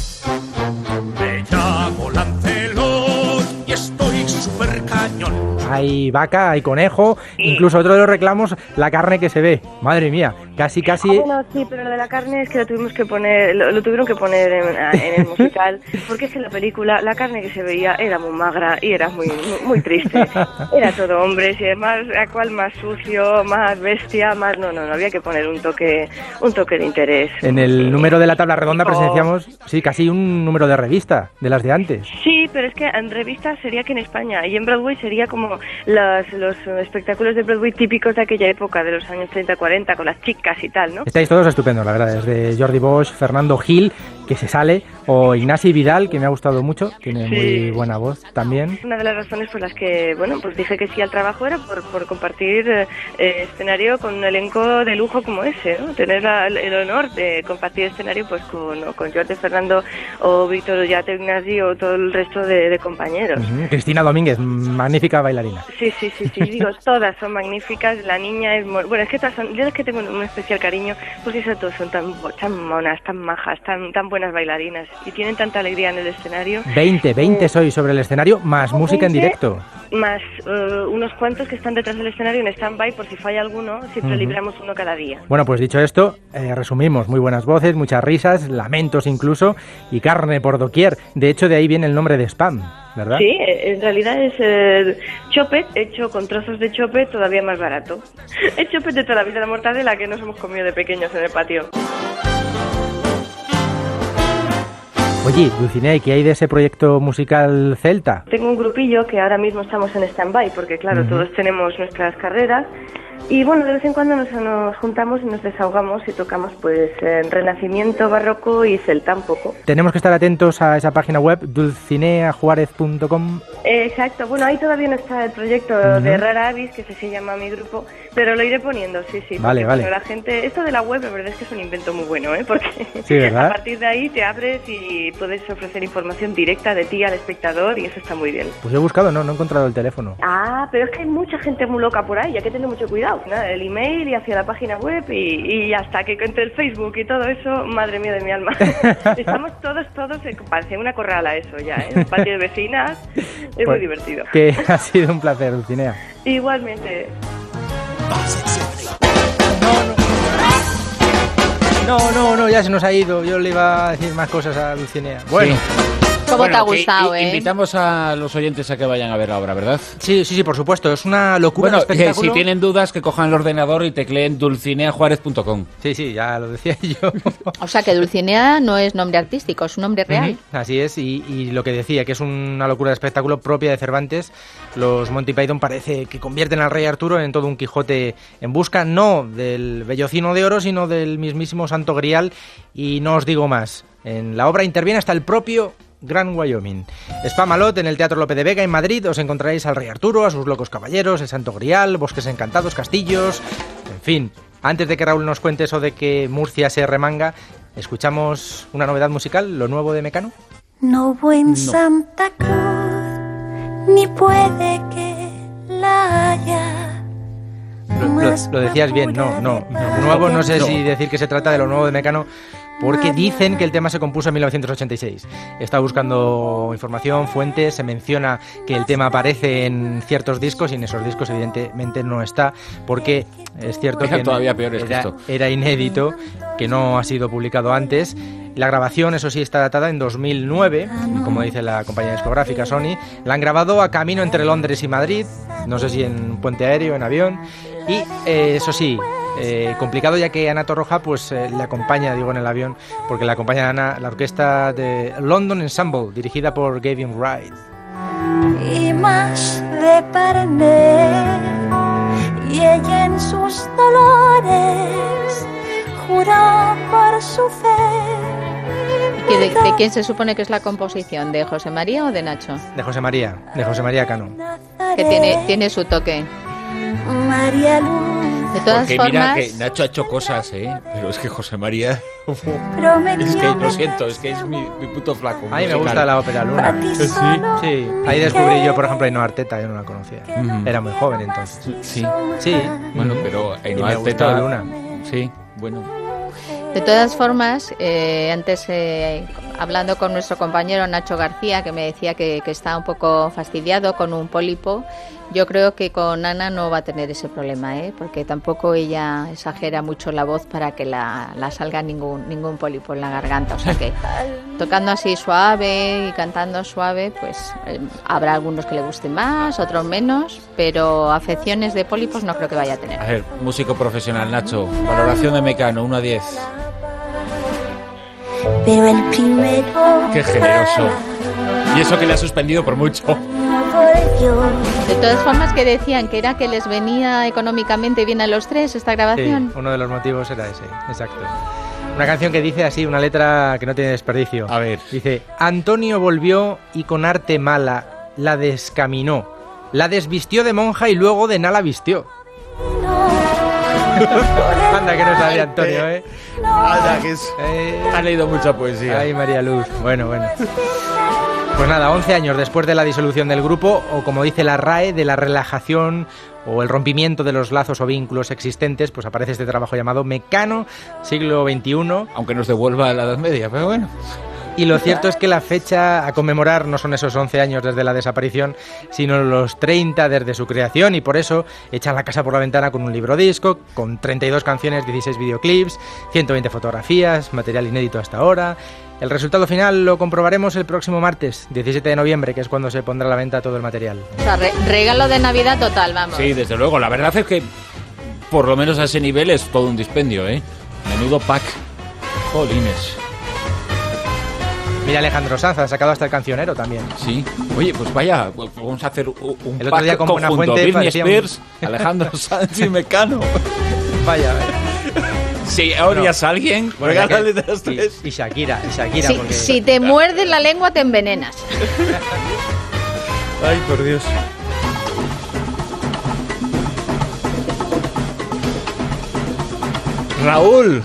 Me llamo Lancelot y estoy súper cañón. Hay vaca, hay conejo, incluso otro de los reclamos, la carne que se ve. Madre mía, casi, casi... Ah, bueno, sí, pero lo de la carne es que lo tuvimos que poner, lo, lo tuvieron que poner en, en el musical, porque es que en la película la carne que se veía era muy magra y era muy, muy, muy triste. Era todo hombres y además, a cual más sucio, más bestia, más... No, no, no, había que poner un toque, un toque de interés. En el número de la tabla redonda presenciamos, sí, casi un número de revista, de las de antes. Sí, pero es que en revista sería que en España, y en Broadway sería como los, los espectáculos de Broadway típicos de aquella época, de los años treinta cuarenta, con las chicas y tal, ¿no? Estáis todos estupendos, la verdad, desde Jordi Bosch, Fernando Gil, que se sale, o Ignasi Vidal, que me ha gustado mucho, tiene sí. muy buena voz también. Una de las razones por las que, bueno, pues dije que sí al trabajo era por, por compartir eh, escenario con un elenco de lujo como ese, ¿no? Tener la, el honor de compartir escenario pues con, ¿no? con Jordi, Fernando o Víctor Ollate, Ignasi o todo el resto de, de compañeros. Uh-huh. Cristina Domínguez, magnífica bailarina. Sí, sí, sí, sí, digo, todas son magníficas, la niña es... Bueno, es que todas son, yo es que tengo un especial cariño, porque eso todos son tan, tan monas, tan majas, tan, tan buenas bailarinas y tienen tanta alegría en el escenario. veinte, veinte eh, sois sobre el escenario, más música en directo. Más uh, unos cuantos que están detrás del escenario en stand-by por si falla alguno, siempre uh-huh. libramos uno cada día. Bueno, pues dicho esto, eh, resumimos, muy buenas voces, muchas risas, lamentos incluso, y carne por doquier. De hecho, de ahí viene el nombre de Spam, ¿verdad? Sí, en realidad es eh, chopet hecho con trozos de chopet todavía más barato. El chopet de toda la vida, la mortadela que nos hemos comido de pequeños en el patio. Oye, Dulcinea, ¿y qué hay de ese proyecto musical celta? Tengo un grupillo que ahora mismo estamos en stand-by, porque claro, uh-huh. todos tenemos nuestras carreras. Y bueno, de vez en cuando nos, nos juntamos y nos desahogamos y tocamos pues en renacimiento, barroco y celta un poco. Tenemos que estar atentos a esa página web, dulcinea juárez punto com. Eh, exacto, bueno, ahí todavía no está el proyecto uh-huh. de Rara Avis, que se llama mi grupo, pero lo iré poniendo, sí, sí. Vale, vale. La gente, esto de la web, la verdad es que es un invento muy bueno, ¿eh? Porque sí, ¿verdad? A partir de ahí te abres y puedes ofrecer información directa de ti al espectador y eso está muy bien. Pues he buscado, no, no he encontrado el teléfono. Ah, pero es que hay mucha gente muy loca por ahí, hay que tener mucho cuidado. Nada, el email y hacia la página web y, y hasta que entre el Facebook y todo eso, madre mía de mi alma. Estamos todos, todos, parece una corrala eso ya, ¿eh? Un patio de vecinas, es pues, muy divertido. Que ha sido un placer, Dulcinea. Igualmente. No, no, no, no, ya se nos ha ido. Yo le iba a decir más cosas a Dulcinea. Bueno. Sí. ¿Cómo bueno, te ha gustado, que, eh? Invitamos a los oyentes a que vayan a ver la obra, ¿verdad? Sí, sí, sí, por supuesto. Es una locura bueno, de espectáculo. Eh, si tienen dudas, que cojan el ordenador y tecleen dulcinea juárez punto com. Sí, sí, ya lo decía yo. O sea, que Dulcinea no es nombre artístico, es un nombre real. Uh-huh. Así es, y, y lo que decía, que es una locura de espectáculo propia de Cervantes. Los Monty Python parece que convierten al rey Arturo en todo un Quijote en busca, no del vellocino de oro, sino del mismísimo Santo Grial. Y no os digo más, en la obra interviene hasta el propio Gran Wyoming. Spamalot en el Teatro Lope de Vega en Madrid. Os encontraréis al rey Arturo, a sus locos caballeros, el Santo Grial, bosques encantados, castillos, en fin. Antes de que Raúl nos cuente eso de que Murcia se remanga, escuchamos una novedad musical, lo nuevo de Mecano. No hubo en no. Santa Cruz, ni puede que la haya. Lo, lo, lo decías bien, no, no, no. Nuevo, no sé no. si decir que se trata de lo nuevo de Mecano, porque dicen que el tema se compuso en mil novecientos ochenta y seis. He estado buscando información, fuentes, se menciona que el tema aparece en ciertos discos y en esos discos evidentemente no está, porque es cierto Oiga, que todavía peor es era, esto. era inédito, que no ha sido publicado antes. La grabación, eso sí, está datada en dos mil nueve, como dice la compañía discográfica Sony. La han grabado a camino entre Londres y Madrid, no sé si en puente aéreo, en avión, y eh, eso sí, Eh, complicado ya que Ana Torroja pues eh, le acompaña, digo, en el avión, porque le acompaña Ana, la orquesta de London Ensemble, dirigida por Gavin Wright. Y más de perder, y ella en sus dolores juró por su ¿Y de, de quién se supone que es la composición? ¿De José María o de Nacho? De José María, de José María Cano. Que tiene, tiene su toque. María Luz. De todas Porque formas, mira que Nacho ha hecho cosas, ¿eh? Pero es que José María... es que, lo siento, es que es mi, mi puto flaco. A mí me gusta la ópera Luna. ¿Sí? Sí, ahí descubrí yo, por ejemplo, a Ainhoa Arteta, yo no la conocía. Mm. Era muy joven entonces. Sí. Sí. Bueno, pero Y Ainhoa me Arteta... gustó Luna. Sí, bueno... de todas formas, eh, antes eh, hablando con nuestro compañero Nacho García, que me decía que, que está un poco fastidiado con un pólipo, yo creo que con Ana no va a tener ese problema, ¿eh? Porque tampoco ella exagera mucho la voz para que la, la salga ningún ningún pólipo en la garganta. O sea que tocando así suave y cantando suave, pues eh, habrá algunos que le gusten más, otros menos, pero afecciones de pólipos no creo que vaya a tener. A ver, músico profesional, Nacho, valoración de Mecano, uno a diez. Pero el primero. Qué generoso. Y eso que le ha suspendido por mucho. De todas formas, que decían que era que les venía económicamente bien a los tres esta grabación. Sí, uno de los motivos era ese, exacto. Una canción que dice así, una letra que no tiene desperdicio. A ver. Dice: Antonio volvió y con arte mala la descaminó, la desvistió de monja y luego de nala vistió. Anda que no sabe Antonio, ¿eh? Anda que es... Eh... Ha leído mucha poesía. Ay, María Luz. Bueno, bueno. Pues nada, once años después de la disolución del grupo, o como dice la R A E, de la relajación o el rompimiento de los lazos o vínculos existentes, pues aparece este trabajo llamado Mecano, siglo veintiuno. Aunque nos devuelva a la Edad Media, pero bueno. Y lo cierto es que la fecha a conmemorar no son esos once años desde la desaparición, sino los treinta desde su creación, y por eso echan la casa por la ventana con un libro disco, con treinta y dos canciones, dieciséis videoclips, ciento veinte fotografías, material inédito hasta ahora. El resultado final lo comprobaremos el próximo martes, diecisiete de noviembre, que es cuando se pondrá a la venta todo el material. O sea, re- regalo de Navidad total, vamos. Sí, desde luego. La verdad es que, por lo menos a ese nivel, es todo un dispendio, ¿eh? Menudo pack. Jolines. Mira, Alejandro Sanz ha sacado hasta el cancionero también. Sí. Oye, pues vaya, pues vamos a hacer un, un el otro día pack con conjunto. Buenafuente Britney parecía un- Spears, Alejandro Sanz y Mecano. Vaya, Si odias a alguien, bueno, regálale que- de las tres. Y, y Shakira, y Shakira, Si, porque... si te muerdes la lengua te envenenas. Ay, por Dios. Raúl.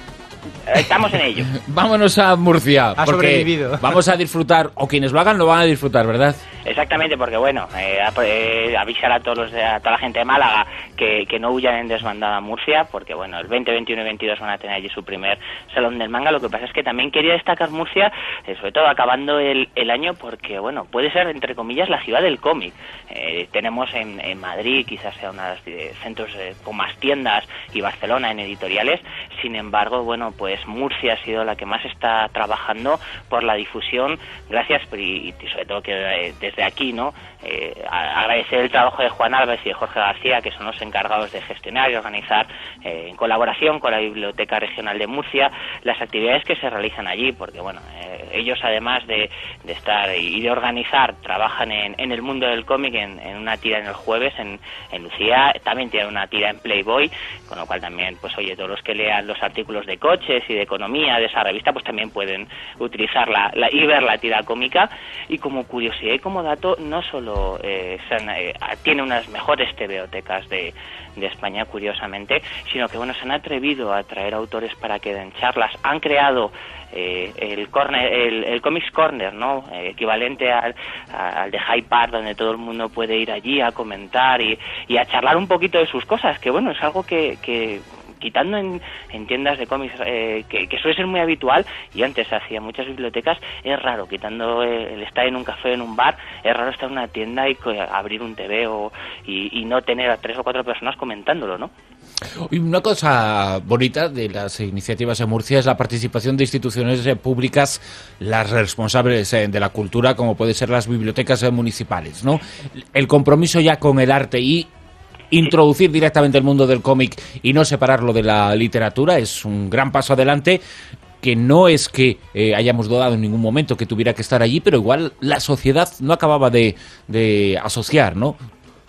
Estamos en ello. Vámonos a Murcia. Ha porque sobrevivido. Vamos a disfrutar, o quienes lo hagan lo van a disfrutar, ¿verdad? Exactamente, porque bueno, eh, ap- eh, avisar a todos los de- a toda la gente de Málaga que, que no huyan en desbandada a Murcia, porque bueno, el veinte, veintiuno y veintidós van a tener allí su primer Salón del Manga. Lo que pasa es que también quería destacar Murcia, eh, sobre todo acabando el, el año, porque bueno, puede ser entre comillas la ciudad del cómic. Eh, tenemos en, en Madrid, quizás sea uno de los eh, centros eh, con más tiendas, y Barcelona en editoriales. Sin embargo, bueno, pues Murcia ha sido la que más está trabajando por la difusión, gracias, y, y sobre todo que eh, desde aquí, ¿no? Eh, a- agradecer el trabajo de Juan Álvarez y de Jorge García, que son los encargados de gestionar y organizar, eh, en colaboración con la Biblioteca Regional de Murcia, las actividades que se realizan allí, porque bueno, eh, ellos además de, de estar y de organizar, trabajan en, en el mundo del cómic, en, en una tira en el jueves en, en Lucía, también tienen una tira en Playboy, con lo cual también, pues oye, todos los que lean los artículos de coches y de economía de esa revista, pues también pueden utilizar la, la y ver la tira cómica. Y como curiosidad y como dato, no solo eh, se han, eh, tiene unas mejores tebeotecas de, de España, curiosamente, sino que bueno, se han atrevido a traer autores para que den charlas, han creado eh, el corner, el, el Comics Corner, ¿no? Eh, equivalente al, a- al de Hyde Park, donde todo el mundo puede ir allí a comentar y, y a charlar un poquito de sus cosas, que bueno, es algo que, que quitando en, en tiendas de cómics, eh, que, que suele ser muy habitual, y antes se hacía en muchas bibliotecas, es raro, quitando eh, el estar en un café, en un bar, es raro estar en una tienda y co- abrir un T V o, y, y no tener a tres o cuatro personas comentándolo, ¿no? Y una cosa bonita de las iniciativas en Murcia es la participación de instituciones eh, públicas, las responsables eh, de la cultura, como pueden ser las bibliotecas eh, municipales, ¿no? El compromiso ya con el arte y introducir directamente el mundo del cómic y no separarlo de la literatura es un gran paso adelante, que no es que eh, hayamos dudado en ningún momento que tuviera que estar allí, pero igual la sociedad no acababa de, de asociar, ¿no?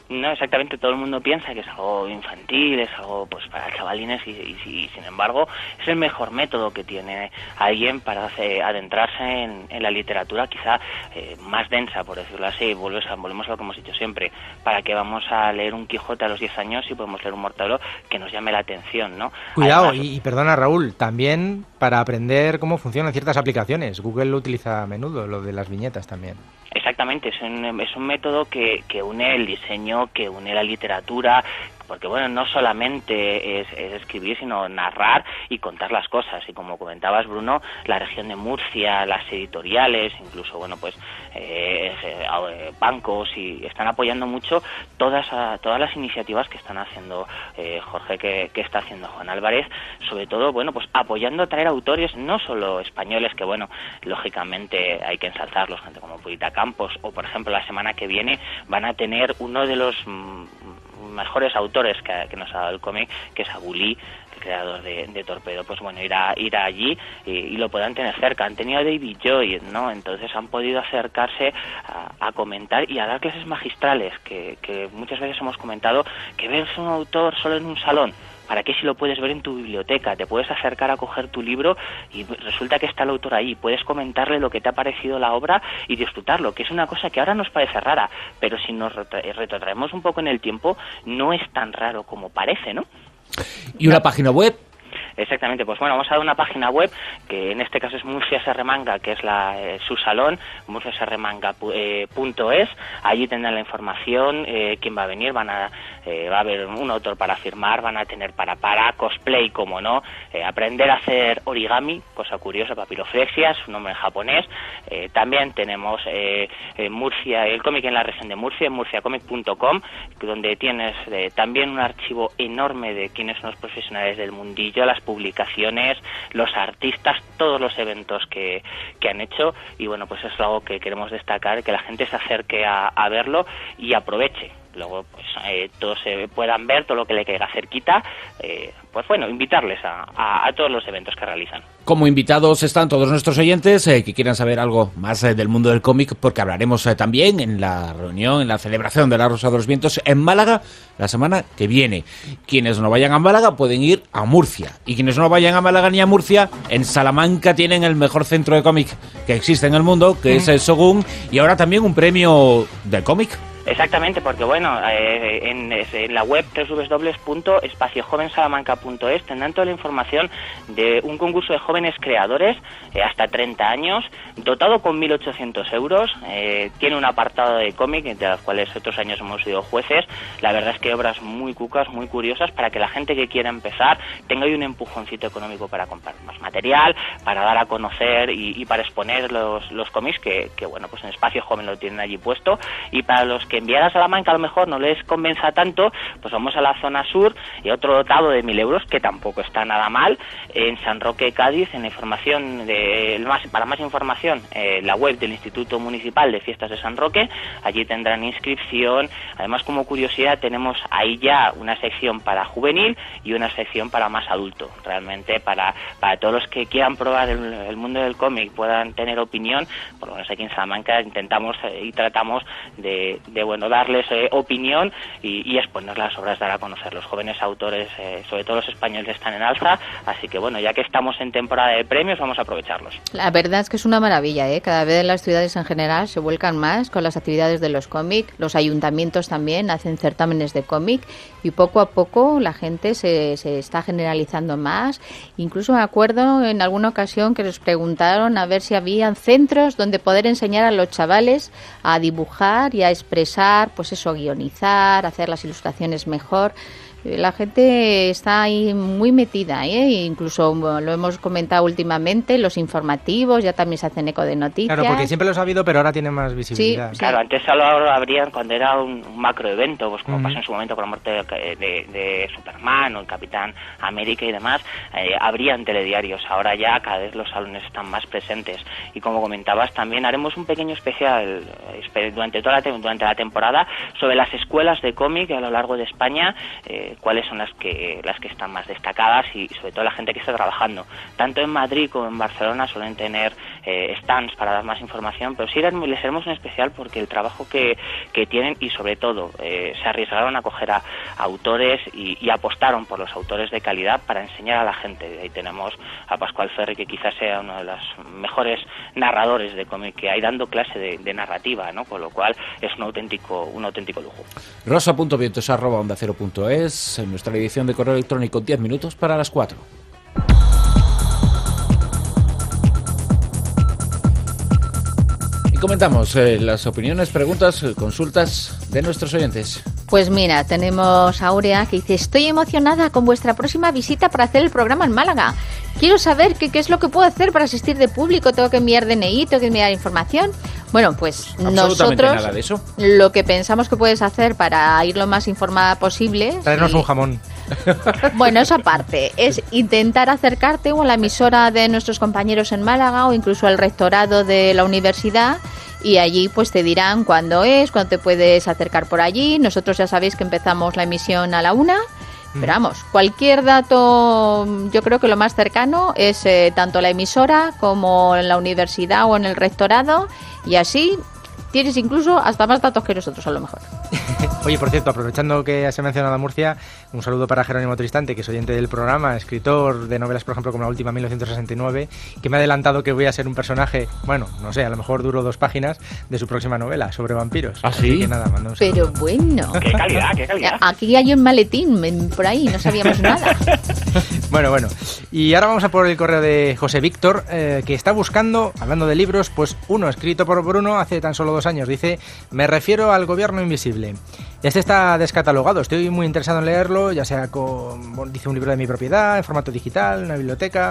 No, exactamente, todo el mundo piensa que es algo infantil, es algo pues para chavalines y, y, y sin embargo es el mejor método que tiene alguien para hacer, adentrarse en, en la literatura quizá eh, más densa, por decirlo así. Volvemos a, volvemos a lo que hemos dicho siempre, para que vamos a leer un Quijote a los diez años y podemos leer un Mortadelo que nos llame la atención, ¿no? Cuidado, Además, y, y perdona Raúl, también para aprender cómo funcionan ciertas aplicaciones. Google lo utiliza a menudo, lo de las viñetas también. Exactamente, es un, es un método que, que une el diseño, que une la literatura, porque bueno, no solamente es, es escribir, sino narrar y contar las cosas. Y como comentabas, Bruno, la región de Murcia, las editoriales, incluso bueno, pues eh, eh, bancos, y están apoyando mucho todas a, todas las iniciativas que están haciendo eh, Jorge, que, que está haciendo Juan Álvarez, sobre todo bueno, pues apoyando a traer autores no solo españoles, que bueno, lógicamente hay que ensalzarlos, gente como Purita Campos, o por ejemplo la semana que viene van a tener uno de los mm, mejores autores que, que nos ha dado el cómic, que es Abulí, el creador de, de Torpedo. Pues bueno, ir a, ir allí y, y lo puedan tener cerca. Han tenido a David Joy, ¿no? Entonces han podido acercarse a, a comentar y a dar clases magistrales, que, que muchas veces hemos comentado que ves un autor solo en un salón. ¿Para qué si lo puedes ver en tu biblioteca? Te puedes acercar a coger tu libro y resulta que está el autor ahí. Puedes comentarle lo que te ha parecido la obra y disfrutarlo, que es una cosa que ahora nos parece rara, pero si nos retrotraemos un poco en el tiempo, no es tan raro como parece, ¿no? ¿Y una página web? Exactamente, pues bueno, vamos a dar una página web que en este caso es Murcia S R Manga, que es la, eh, su salón, murcia s r manga punto es. Allí tendrán la información, eh, quién va a venir, van a, eh, va a haber un autor para firmar, van a tener para para cosplay, como no, eh, aprender a hacer origami, cosa curiosa, papiroflexia, su nombre en japonés. Eh, también tenemos eh, eh, Murcia, el cómic en la región de Murcia, en murcia comic punto com, donde tienes eh, también un archivo enorme de quiénes son los profesionales del mundillo, las publicaciones, los artistas, todos los eventos que, que han hecho, y bueno, pues es algo que queremos destacar, que la gente se acerque a, a verlo y aproveche. Luego, pues eh, todos se puedan ver todo lo que le caiga cerquita, eh, pues bueno, invitarles a, a, a todos los eventos que realizan. Como invitados están todos nuestros oyentes eh, que quieran saber algo más eh, del mundo del cómic, porque hablaremos eh, también en la reunión, en la celebración de la Rosa de los Vientos en Málaga la semana que viene. Quienes no vayan a Málaga pueden ir a Murcia, y quienes no vayan a Málaga ni a Murcia, en Salamanca tienen el mejor centro de cómic que existe en el mundo, que mm. es el Sogún, y ahora también un premio de cómic. Exactamente, porque bueno, eh, en, en la web doble u doble u doble u punto espacio joven salamanca punto es tendrán toda la información de un concurso de jóvenes creadores eh, hasta treinta años, dotado con mil ochocientos euros, eh, tiene un apartado de cómic, de los cuales otros años hemos sido jueces. La verdad es que obras muy cucas, muy curiosas, para que la gente que quiera empezar tenga ahí un empujoncito económico para comprar más material, para dar a conocer y, y para exponer los, los cómics, que, que bueno, pues en Espacio Joven lo tienen allí puesto. Y para los que enviar a Salamanca a lo mejor no les convenza tanto, pues vamos a la zona sur, y otro dotado de mil euros, que tampoco está nada mal, en San Roque, Cádiz. En la información de, para más información, eh, la web del Instituto Municipal de Fiestas de San Roque, allí tendrán inscripción. Además, como curiosidad, tenemos ahí ya una sección para juvenil y una sección para más adulto. Realmente para, para todos los que quieran probar el, el mundo del cómic, puedan tener opinión, por lo menos aquí en Salamanca intentamos eh, y tratamos de, de bueno, darles eh, opinión y, y exponer las obras, dar a conocer. Los jóvenes autores, eh, sobre todo los españoles, están en alza, así que bueno, ya que estamos en temporada de premios, vamos a aprovecharlos. La verdad es que es una maravilla, ¿eh? Cada vez las ciudades en general se vuelcan más con las actividades de los cómics, los ayuntamientos también hacen certámenes de cómic, y poco a poco la gente se, se está generalizando más. Incluso me acuerdo en alguna ocasión que les preguntaron a ver si habían centros donde poder enseñar a los chavales a dibujar y a expresar, pues eso, guionizar, hacer las ilustraciones mejor. La gente está ahí muy metida, ¿eh? Incluso bueno, lo hemos comentado últimamente, los informativos ya también se hacen eco de noticias. Claro, porque siempre lo he sabido, pero ahora tiene más visibilidad. Sí, sí. Claro, antes solo habrían cuando era un, un macro evento, pues como uh-huh. pasó en su momento con la muerte de, de, de Superman o el Capitán América y demás, eh, habrían telediarios. Ahora ya cada vez los salones están más presentes. Y como comentabas, también haremos un pequeño especial durante toda la, durante la temporada sobre las escuelas de cómic a lo largo de España. Eh, eh, cuáles son las que las que están más destacadas y sobre todo la gente que está trabajando. Tanto en Madrid como en Barcelona suelen tener eh, stands para dar más información, pero sí les haremos un especial porque el trabajo que, que tienen y sobre todo eh, se arriesgaron a coger a, a autores y, y apostaron por los autores de calidad para enseñar a la gente. Ahí tenemos a Pascual Ferri, que quizás sea uno de los mejores narradores de cómic que hay, dando clase de, de narrativa, ¿no? Con lo cual es un auténtico un auténtico lujo. rosa punto vientos arroba onda cero punto es, en nuestra edición de correo electrónico, diez minutos para las cuatro. Y comentamos eh, las opiniones, preguntas, consultas de nuestros oyentes. Pues mira, tenemos a Aurea que dice: estoy emocionada con vuestra próxima visita para hacer el programa en Málaga. Quiero saber qué, qué es lo que puedo hacer para asistir de público. ¿Tengo que enviar D N I? ¿Tengo que enviar información? Bueno, pues nosotros nada de eso. Lo que pensamos que puedes hacer para ir lo más informada posible... Traernos sí. un jamón. Bueno, eso aparte, es intentar acercarte o a la emisora de nuestros compañeros en Málaga o incluso al rectorado de la universidad, y allí pues te dirán cuándo es, cuándo te puedes acercar por allí. Nosotros ya sabéis que empezamos la emisión a la una. Pero vamos, cualquier dato, yo creo que lo más cercano es eh, tanto la emisora como en la universidad o en el rectorado, y así tienes incluso hasta más datos que nosotros a lo mejor. Oye, por cierto, aprovechando que se ha mencionado a Murcia, un saludo para Jerónimo Tristante, que es oyente del programa, escritor de novelas, por ejemplo, como La Última mil novecientos sesenta y nueve, que me ha adelantado que voy a ser un personaje, bueno, no sé, a lo mejor duro dos páginas, de su próxima novela, sobre vampiros. ¿Ah, sí? Así que nada, mando un saludo. Pero bueno. ¡Qué calidad, qué calidad! Aquí hay un maletín por ahí, no sabíamos nada. Bueno, bueno. Y ahora vamos a por el correo de José Víctor, eh, que está buscando, hablando de libros, pues uno escrito por Bruno hace tan solo dos años. Dice: me refiero al Gobierno Invisible. Este está descatalogado, estoy muy interesado en leerlo, ya sea con, bueno, dice, un libro de mi propiedad, en formato digital, una biblioteca.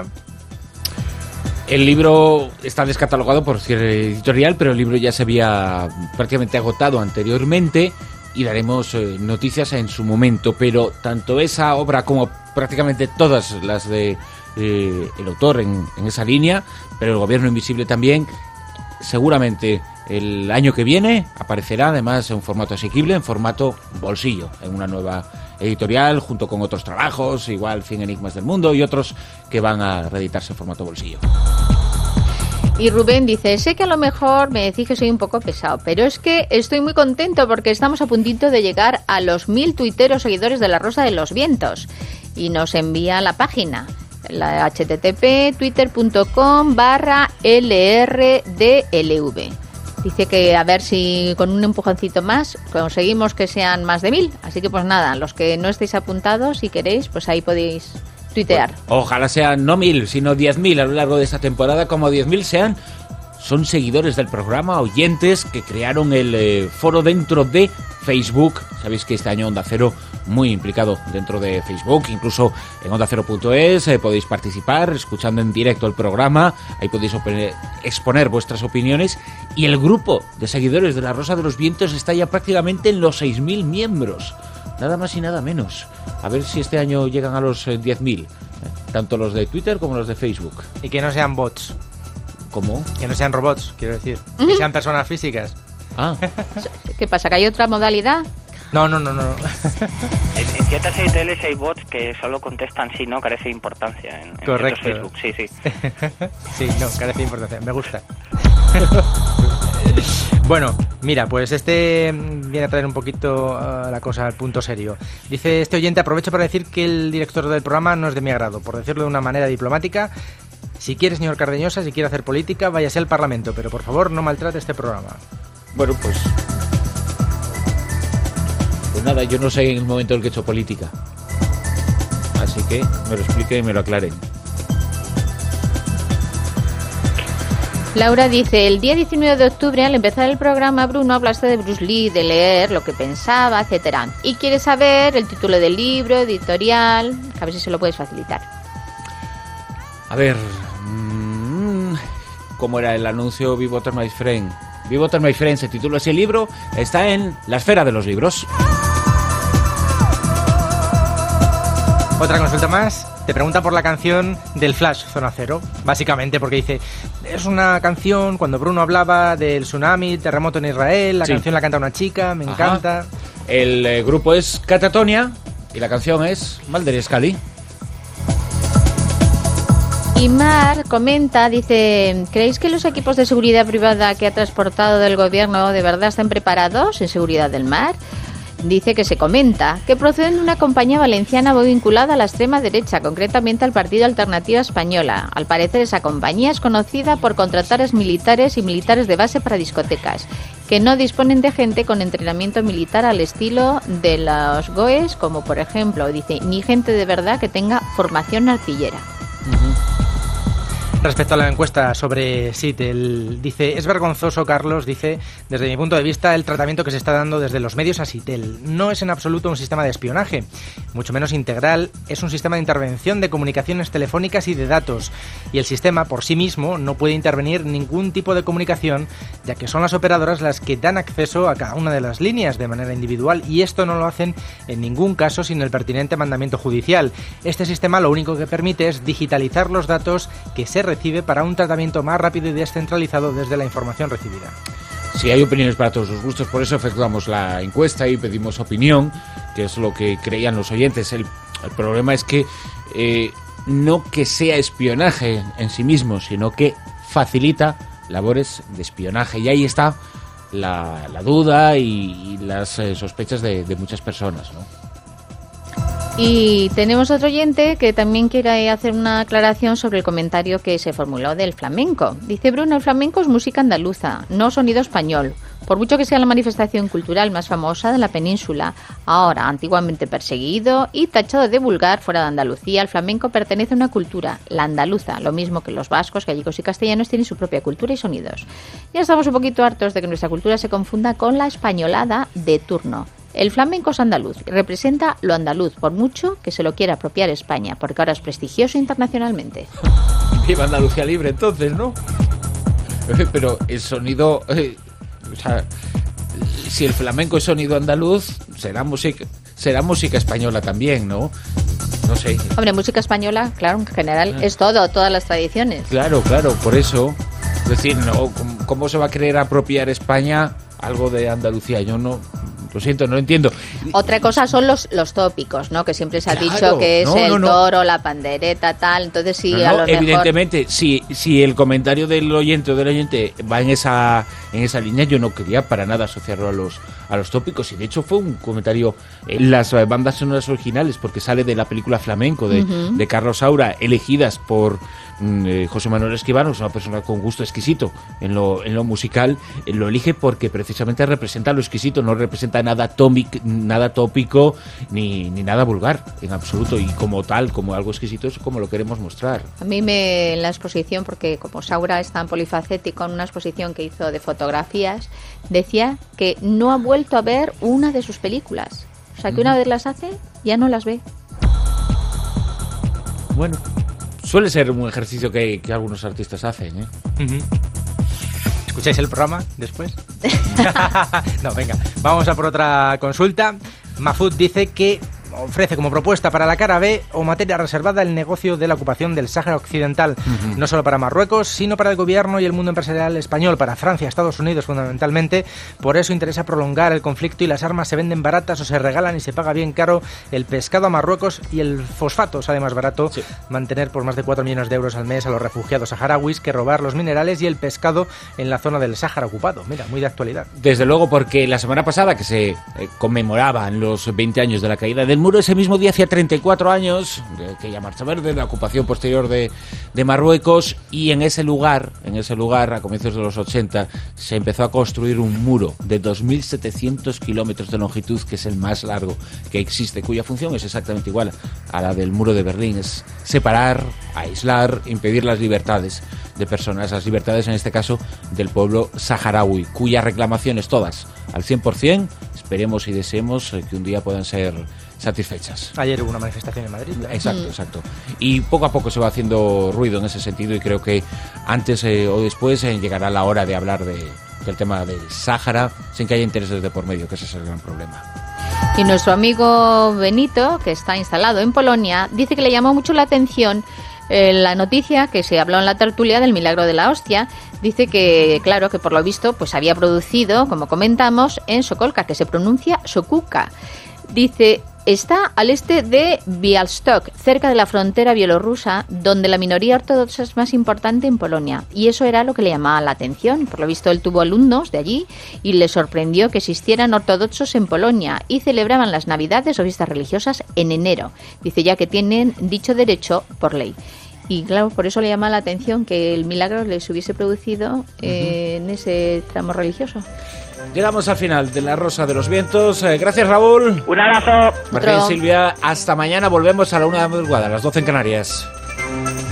El libro está descatalogado por cierre editorial, pero el libro ya se había prácticamente agotado anteriormente y daremos eh, noticias en su momento, pero tanto esa obra como prácticamente todas las de eh, el autor en, en esa línea, pero el Gobierno Invisible también, seguramente el año que viene aparecerá además en formato asequible, en formato bolsillo, en una nueva editorial, junto con otros trabajos, igual cien enigmas del mundo y otros que van a reeditarse en formato bolsillo. Y Rubén dice: sé que a lo mejor me decís que soy un poco pesado, pero es que estoy muy contento porque estamos a puntito de llegar a los mil tuiteros seguidores de La Rosa de los Vientos, y nos envía la página, la http twitter.com barra lrdlv. Dice que a ver si con un empujoncito más conseguimos que sean más de mil. Así que pues nada, los que no estéis apuntados, si queréis, pues ahí podéis tuitear. Bueno, ojalá sean no mil, sino diez mil a lo largo de esta temporada, como diez mil sean. Son seguidores del programa, oyentes que crearon el eh, foro dentro de Facebook. Sabéis que este año Onda Cero muy implicado dentro de Facebook, incluso en onda cero punto es eh, podéis participar escuchando en directo el programa, ahí podéis op- exponer vuestras opiniones, y el grupo de seguidores de La Rosa de los Vientos está ya prácticamente en los seis mil miembros, nada más y nada menos. A ver si este año llegan a los eh, diez mil, eh, tanto los de Twitter como los de Facebook. Y que no sean bots. ¿Cómo? Que no sean robots, quiero decir. Que sean personas físicas. Ah. ¿Qué pasa? ¿Que hay otra modalidad? No, no, no, no. En, en ciertas editores hay bots que solo contestan sí, no, carece de importancia. En, en Correcto. Facebook, sí, sí. Sí, no, carece de importancia. Me gusta. Bueno, mira, pues este viene a traer un poquito uh, la cosa al punto serio. Dice este oyente: aprovecho para decir que el director del programa no es de mi agrado, por decirlo de una manera diplomática. Si quiere, señor Cardeñosa, si quiere hacer política, váyase al Parlamento, pero por favor no maltrate este programa. Bueno, pues... Pues nada, yo no sé en el momento en el que he hecho política. Así que me lo explique y me lo aclaren. Laura dice: el día diecinueve de octubre, al empezar el programa, Bruno hablaste de Bruce Lee, de leer, lo que pensaba, etcétera. Y quiere saber el título del libro, editorial, a ver si se lo puedes facilitar. A ver, mmm, ¿cómo era el anuncio? Be Water My Friend. Be Water My Friend se titula así el libro, está en la esfera de los libros. Otra consulta más. Te pregunta por la canción del Flash, Zona Cero. Básicamente porque dice: es una canción cuando Bruno hablaba del tsunami, terremoto en Israel. La sí. canción la canta una chica, me Ajá. encanta. El eh, grupo es Catatonia, Y la canción es Mulder y Scully. Y Mar comenta, dice, ¿creéis que los equipos de seguridad privada que ha transportado del gobierno de verdad están preparados en seguridad del mar? Dice que se comenta que proceden de una compañía valenciana muy vinculada a la extrema derecha, concretamente al Partido Alternativa Española. Al parecer esa compañía es conocida por contratar a militares y militares de base para discotecas, que no disponen de gente con entrenamiento militar al estilo de los G O E S, como por ejemplo, dice, ni gente de verdad que tenga formación artillera. Uh-huh. Respecto a la encuesta sobre S I T, el, dice, es vergonzoso, Carlos, dice, desde mi punto de vista, el tratamiento que se está dando desde los medios a SITEL. No es en absoluto un sistema de espionaje, mucho menos integral, es un sistema de intervención de comunicaciones telefónicas y de datos, y el sistema por sí mismo no puede intervenir ningún tipo de comunicación, ya que son las operadoras las que dan acceso a cada una de las líneas de manera individual, y esto no lo hacen en ningún caso sin el pertinente mandamiento judicial. Este sistema lo único que permite es digitalizar los datos que se recibe para un tratamiento más rápido y descentralizado desde la información recibida. Sí, hay opiniones para todos los gustos, por eso efectuamos la encuesta y pedimos opinión, que es lo que creían los oyentes. El, el problema es que eh, no que sea espionaje en sí mismo, sino que facilita labores de espionaje. Y ahí está la, la duda y, y las eh, sospechas de, de muchas personas, ¿no? Y tenemos otro oyente que también quiere hacer una aclaración sobre el comentario que se formuló del flamenco. Dice Bruno, el flamenco es música andaluza, no sonido español. Por mucho que sea la manifestación cultural más famosa de la península, ahora antiguamente perseguido y tachado de vulgar fuera de Andalucía, el flamenco pertenece a una cultura, la andaluza, lo mismo que los vascos, gallegos y castellanos tienen su propia cultura y sonidos. Ya estamos un poquito hartos de que nuestra cultura se confunda con la españolada de turno. El flamenco es andaluz y representa lo andaluz, por mucho que se lo quiera apropiar España, porque ahora es prestigioso internacionalmente. Viva Andalucía libre entonces, ¿no? Pero el sonido... Eh, o sea, si el flamenco es sonido andaluz, será música, será música española también, ¿no? No sé. Hombre, música española, claro, en general es todo, todas las tradiciones. Claro, claro, por eso. Es decir, no, ¿cómo se va a querer apropiar España algo de Andalucía? Yo no... Lo siento, no lo entiendo. Otra cosa son los, los tópicos, ¿no? Que siempre se ha Claro, dicho que es no, el no, no. toro, la pandereta, tal. Entonces sí, No, no, a lo evidentemente, mejor... si, si el comentario del oyente o del oyente va en esa en esa línea, yo no quería para nada asociarlo a los a los tópicos. Y de hecho fue un comentario en las bandas sonoras originales, porque sale de la película Flamenco de, Ujú. de Carlos Saura, elegidas por mm, eh, José Manuel Escribano, es una persona con gusto exquisito en lo, en lo musical. Eh, lo elige porque precisamente representa lo exquisito, no representa nada tómic, nada tópico ni, ni nada vulgar en absoluto, y como tal, como algo exquisito, es como lo queremos mostrar. A mí me, en la exposición, porque como Saura es tan polifacético, en una exposición que hizo de fotografías, decía que no ha vuelto a ver una de sus películas. O sea, que una vez las hace, ya no las ve. Bueno, suele ser un ejercicio que, que algunos artistas hacen, ¿eh? Uh-huh. ¿Escucháis el programa después? No, venga, vamos a por otra consulta. Mafut dice que ofrece como propuesta para la cara B o materia reservada el negocio de la ocupación del Sáhara Occidental, uh-huh. no solo para Marruecos, sino para el gobierno y el mundo empresarial español, para Francia, Estados Unidos fundamentalmente. Por eso interesa prolongar el conflicto y las armas se venden baratas o se regalan y se paga bien caro el pescado a Marruecos y el fosfato sale más barato, sí. Mantener por más de cuatro millones de euros al mes a los refugiados saharauis que robar los minerales y el pescado en la zona del Sáhara ocupado. Mira, muy de actualidad. Desde luego, porque la semana pasada que se eh, conmemoraban los veinte años de la caída del muro, ese mismo día hacía treinta y cuatro años de aquella marcha verde, la ocupación posterior de, de Marruecos, y en ese lugar, en ese lugar, a comienzos de los ochenta, se empezó a construir un muro de dos mil setecientos kilómetros de longitud, que es el más largo que existe, cuya función es exactamente igual a la del muro de Berlín, es separar, aislar, impedir las libertades de personas, las libertades en este caso del pueblo saharaui, cuyas reclamaciones todas al cien por ciento, esperemos y deseemos que un día puedan ser satisfechas. Ayer hubo una manifestación en Madrid, ¿no? Exacto, mm. exacto. Y poco a poco se va haciendo ruido en ese sentido, y creo que antes eh, o después eh, llegará la hora de hablar de, del tema del Sáhara sin que haya intereses de por medio, que ese es el gran problema. Y nuestro amigo Benito, que está instalado en Polonia, dice que le llamó mucho la atención eh, la noticia que se habló en la tertulia del milagro de la hostia. Dice que, claro, que por lo visto pues había producido, como comentamos, en Sokolka, que se pronuncia Sokuka. Dice Está al este de Białystok, cerca de la frontera bielorrusa, donde la minoría ortodoxa es más importante en Polonia. Y eso era lo que le llamaba la atención. Por lo visto, él tuvo alumnos de allí y le sorprendió que existieran ortodoxos en Polonia y celebraban las Navidades o fiestas religiosas en enero. Dice ya que tienen dicho derecho por ley. Y claro, por eso le llama la atención que el milagro les hubiese producido eh, uh-huh. en ese tramo religioso. Llegamos al final de La Rosa de los Vientos. Eh, gracias, Raúl. Un abrazo. Martín y Silvia, hasta mañana. Volvemos a la una de la madrugada, a las doce en Canarias.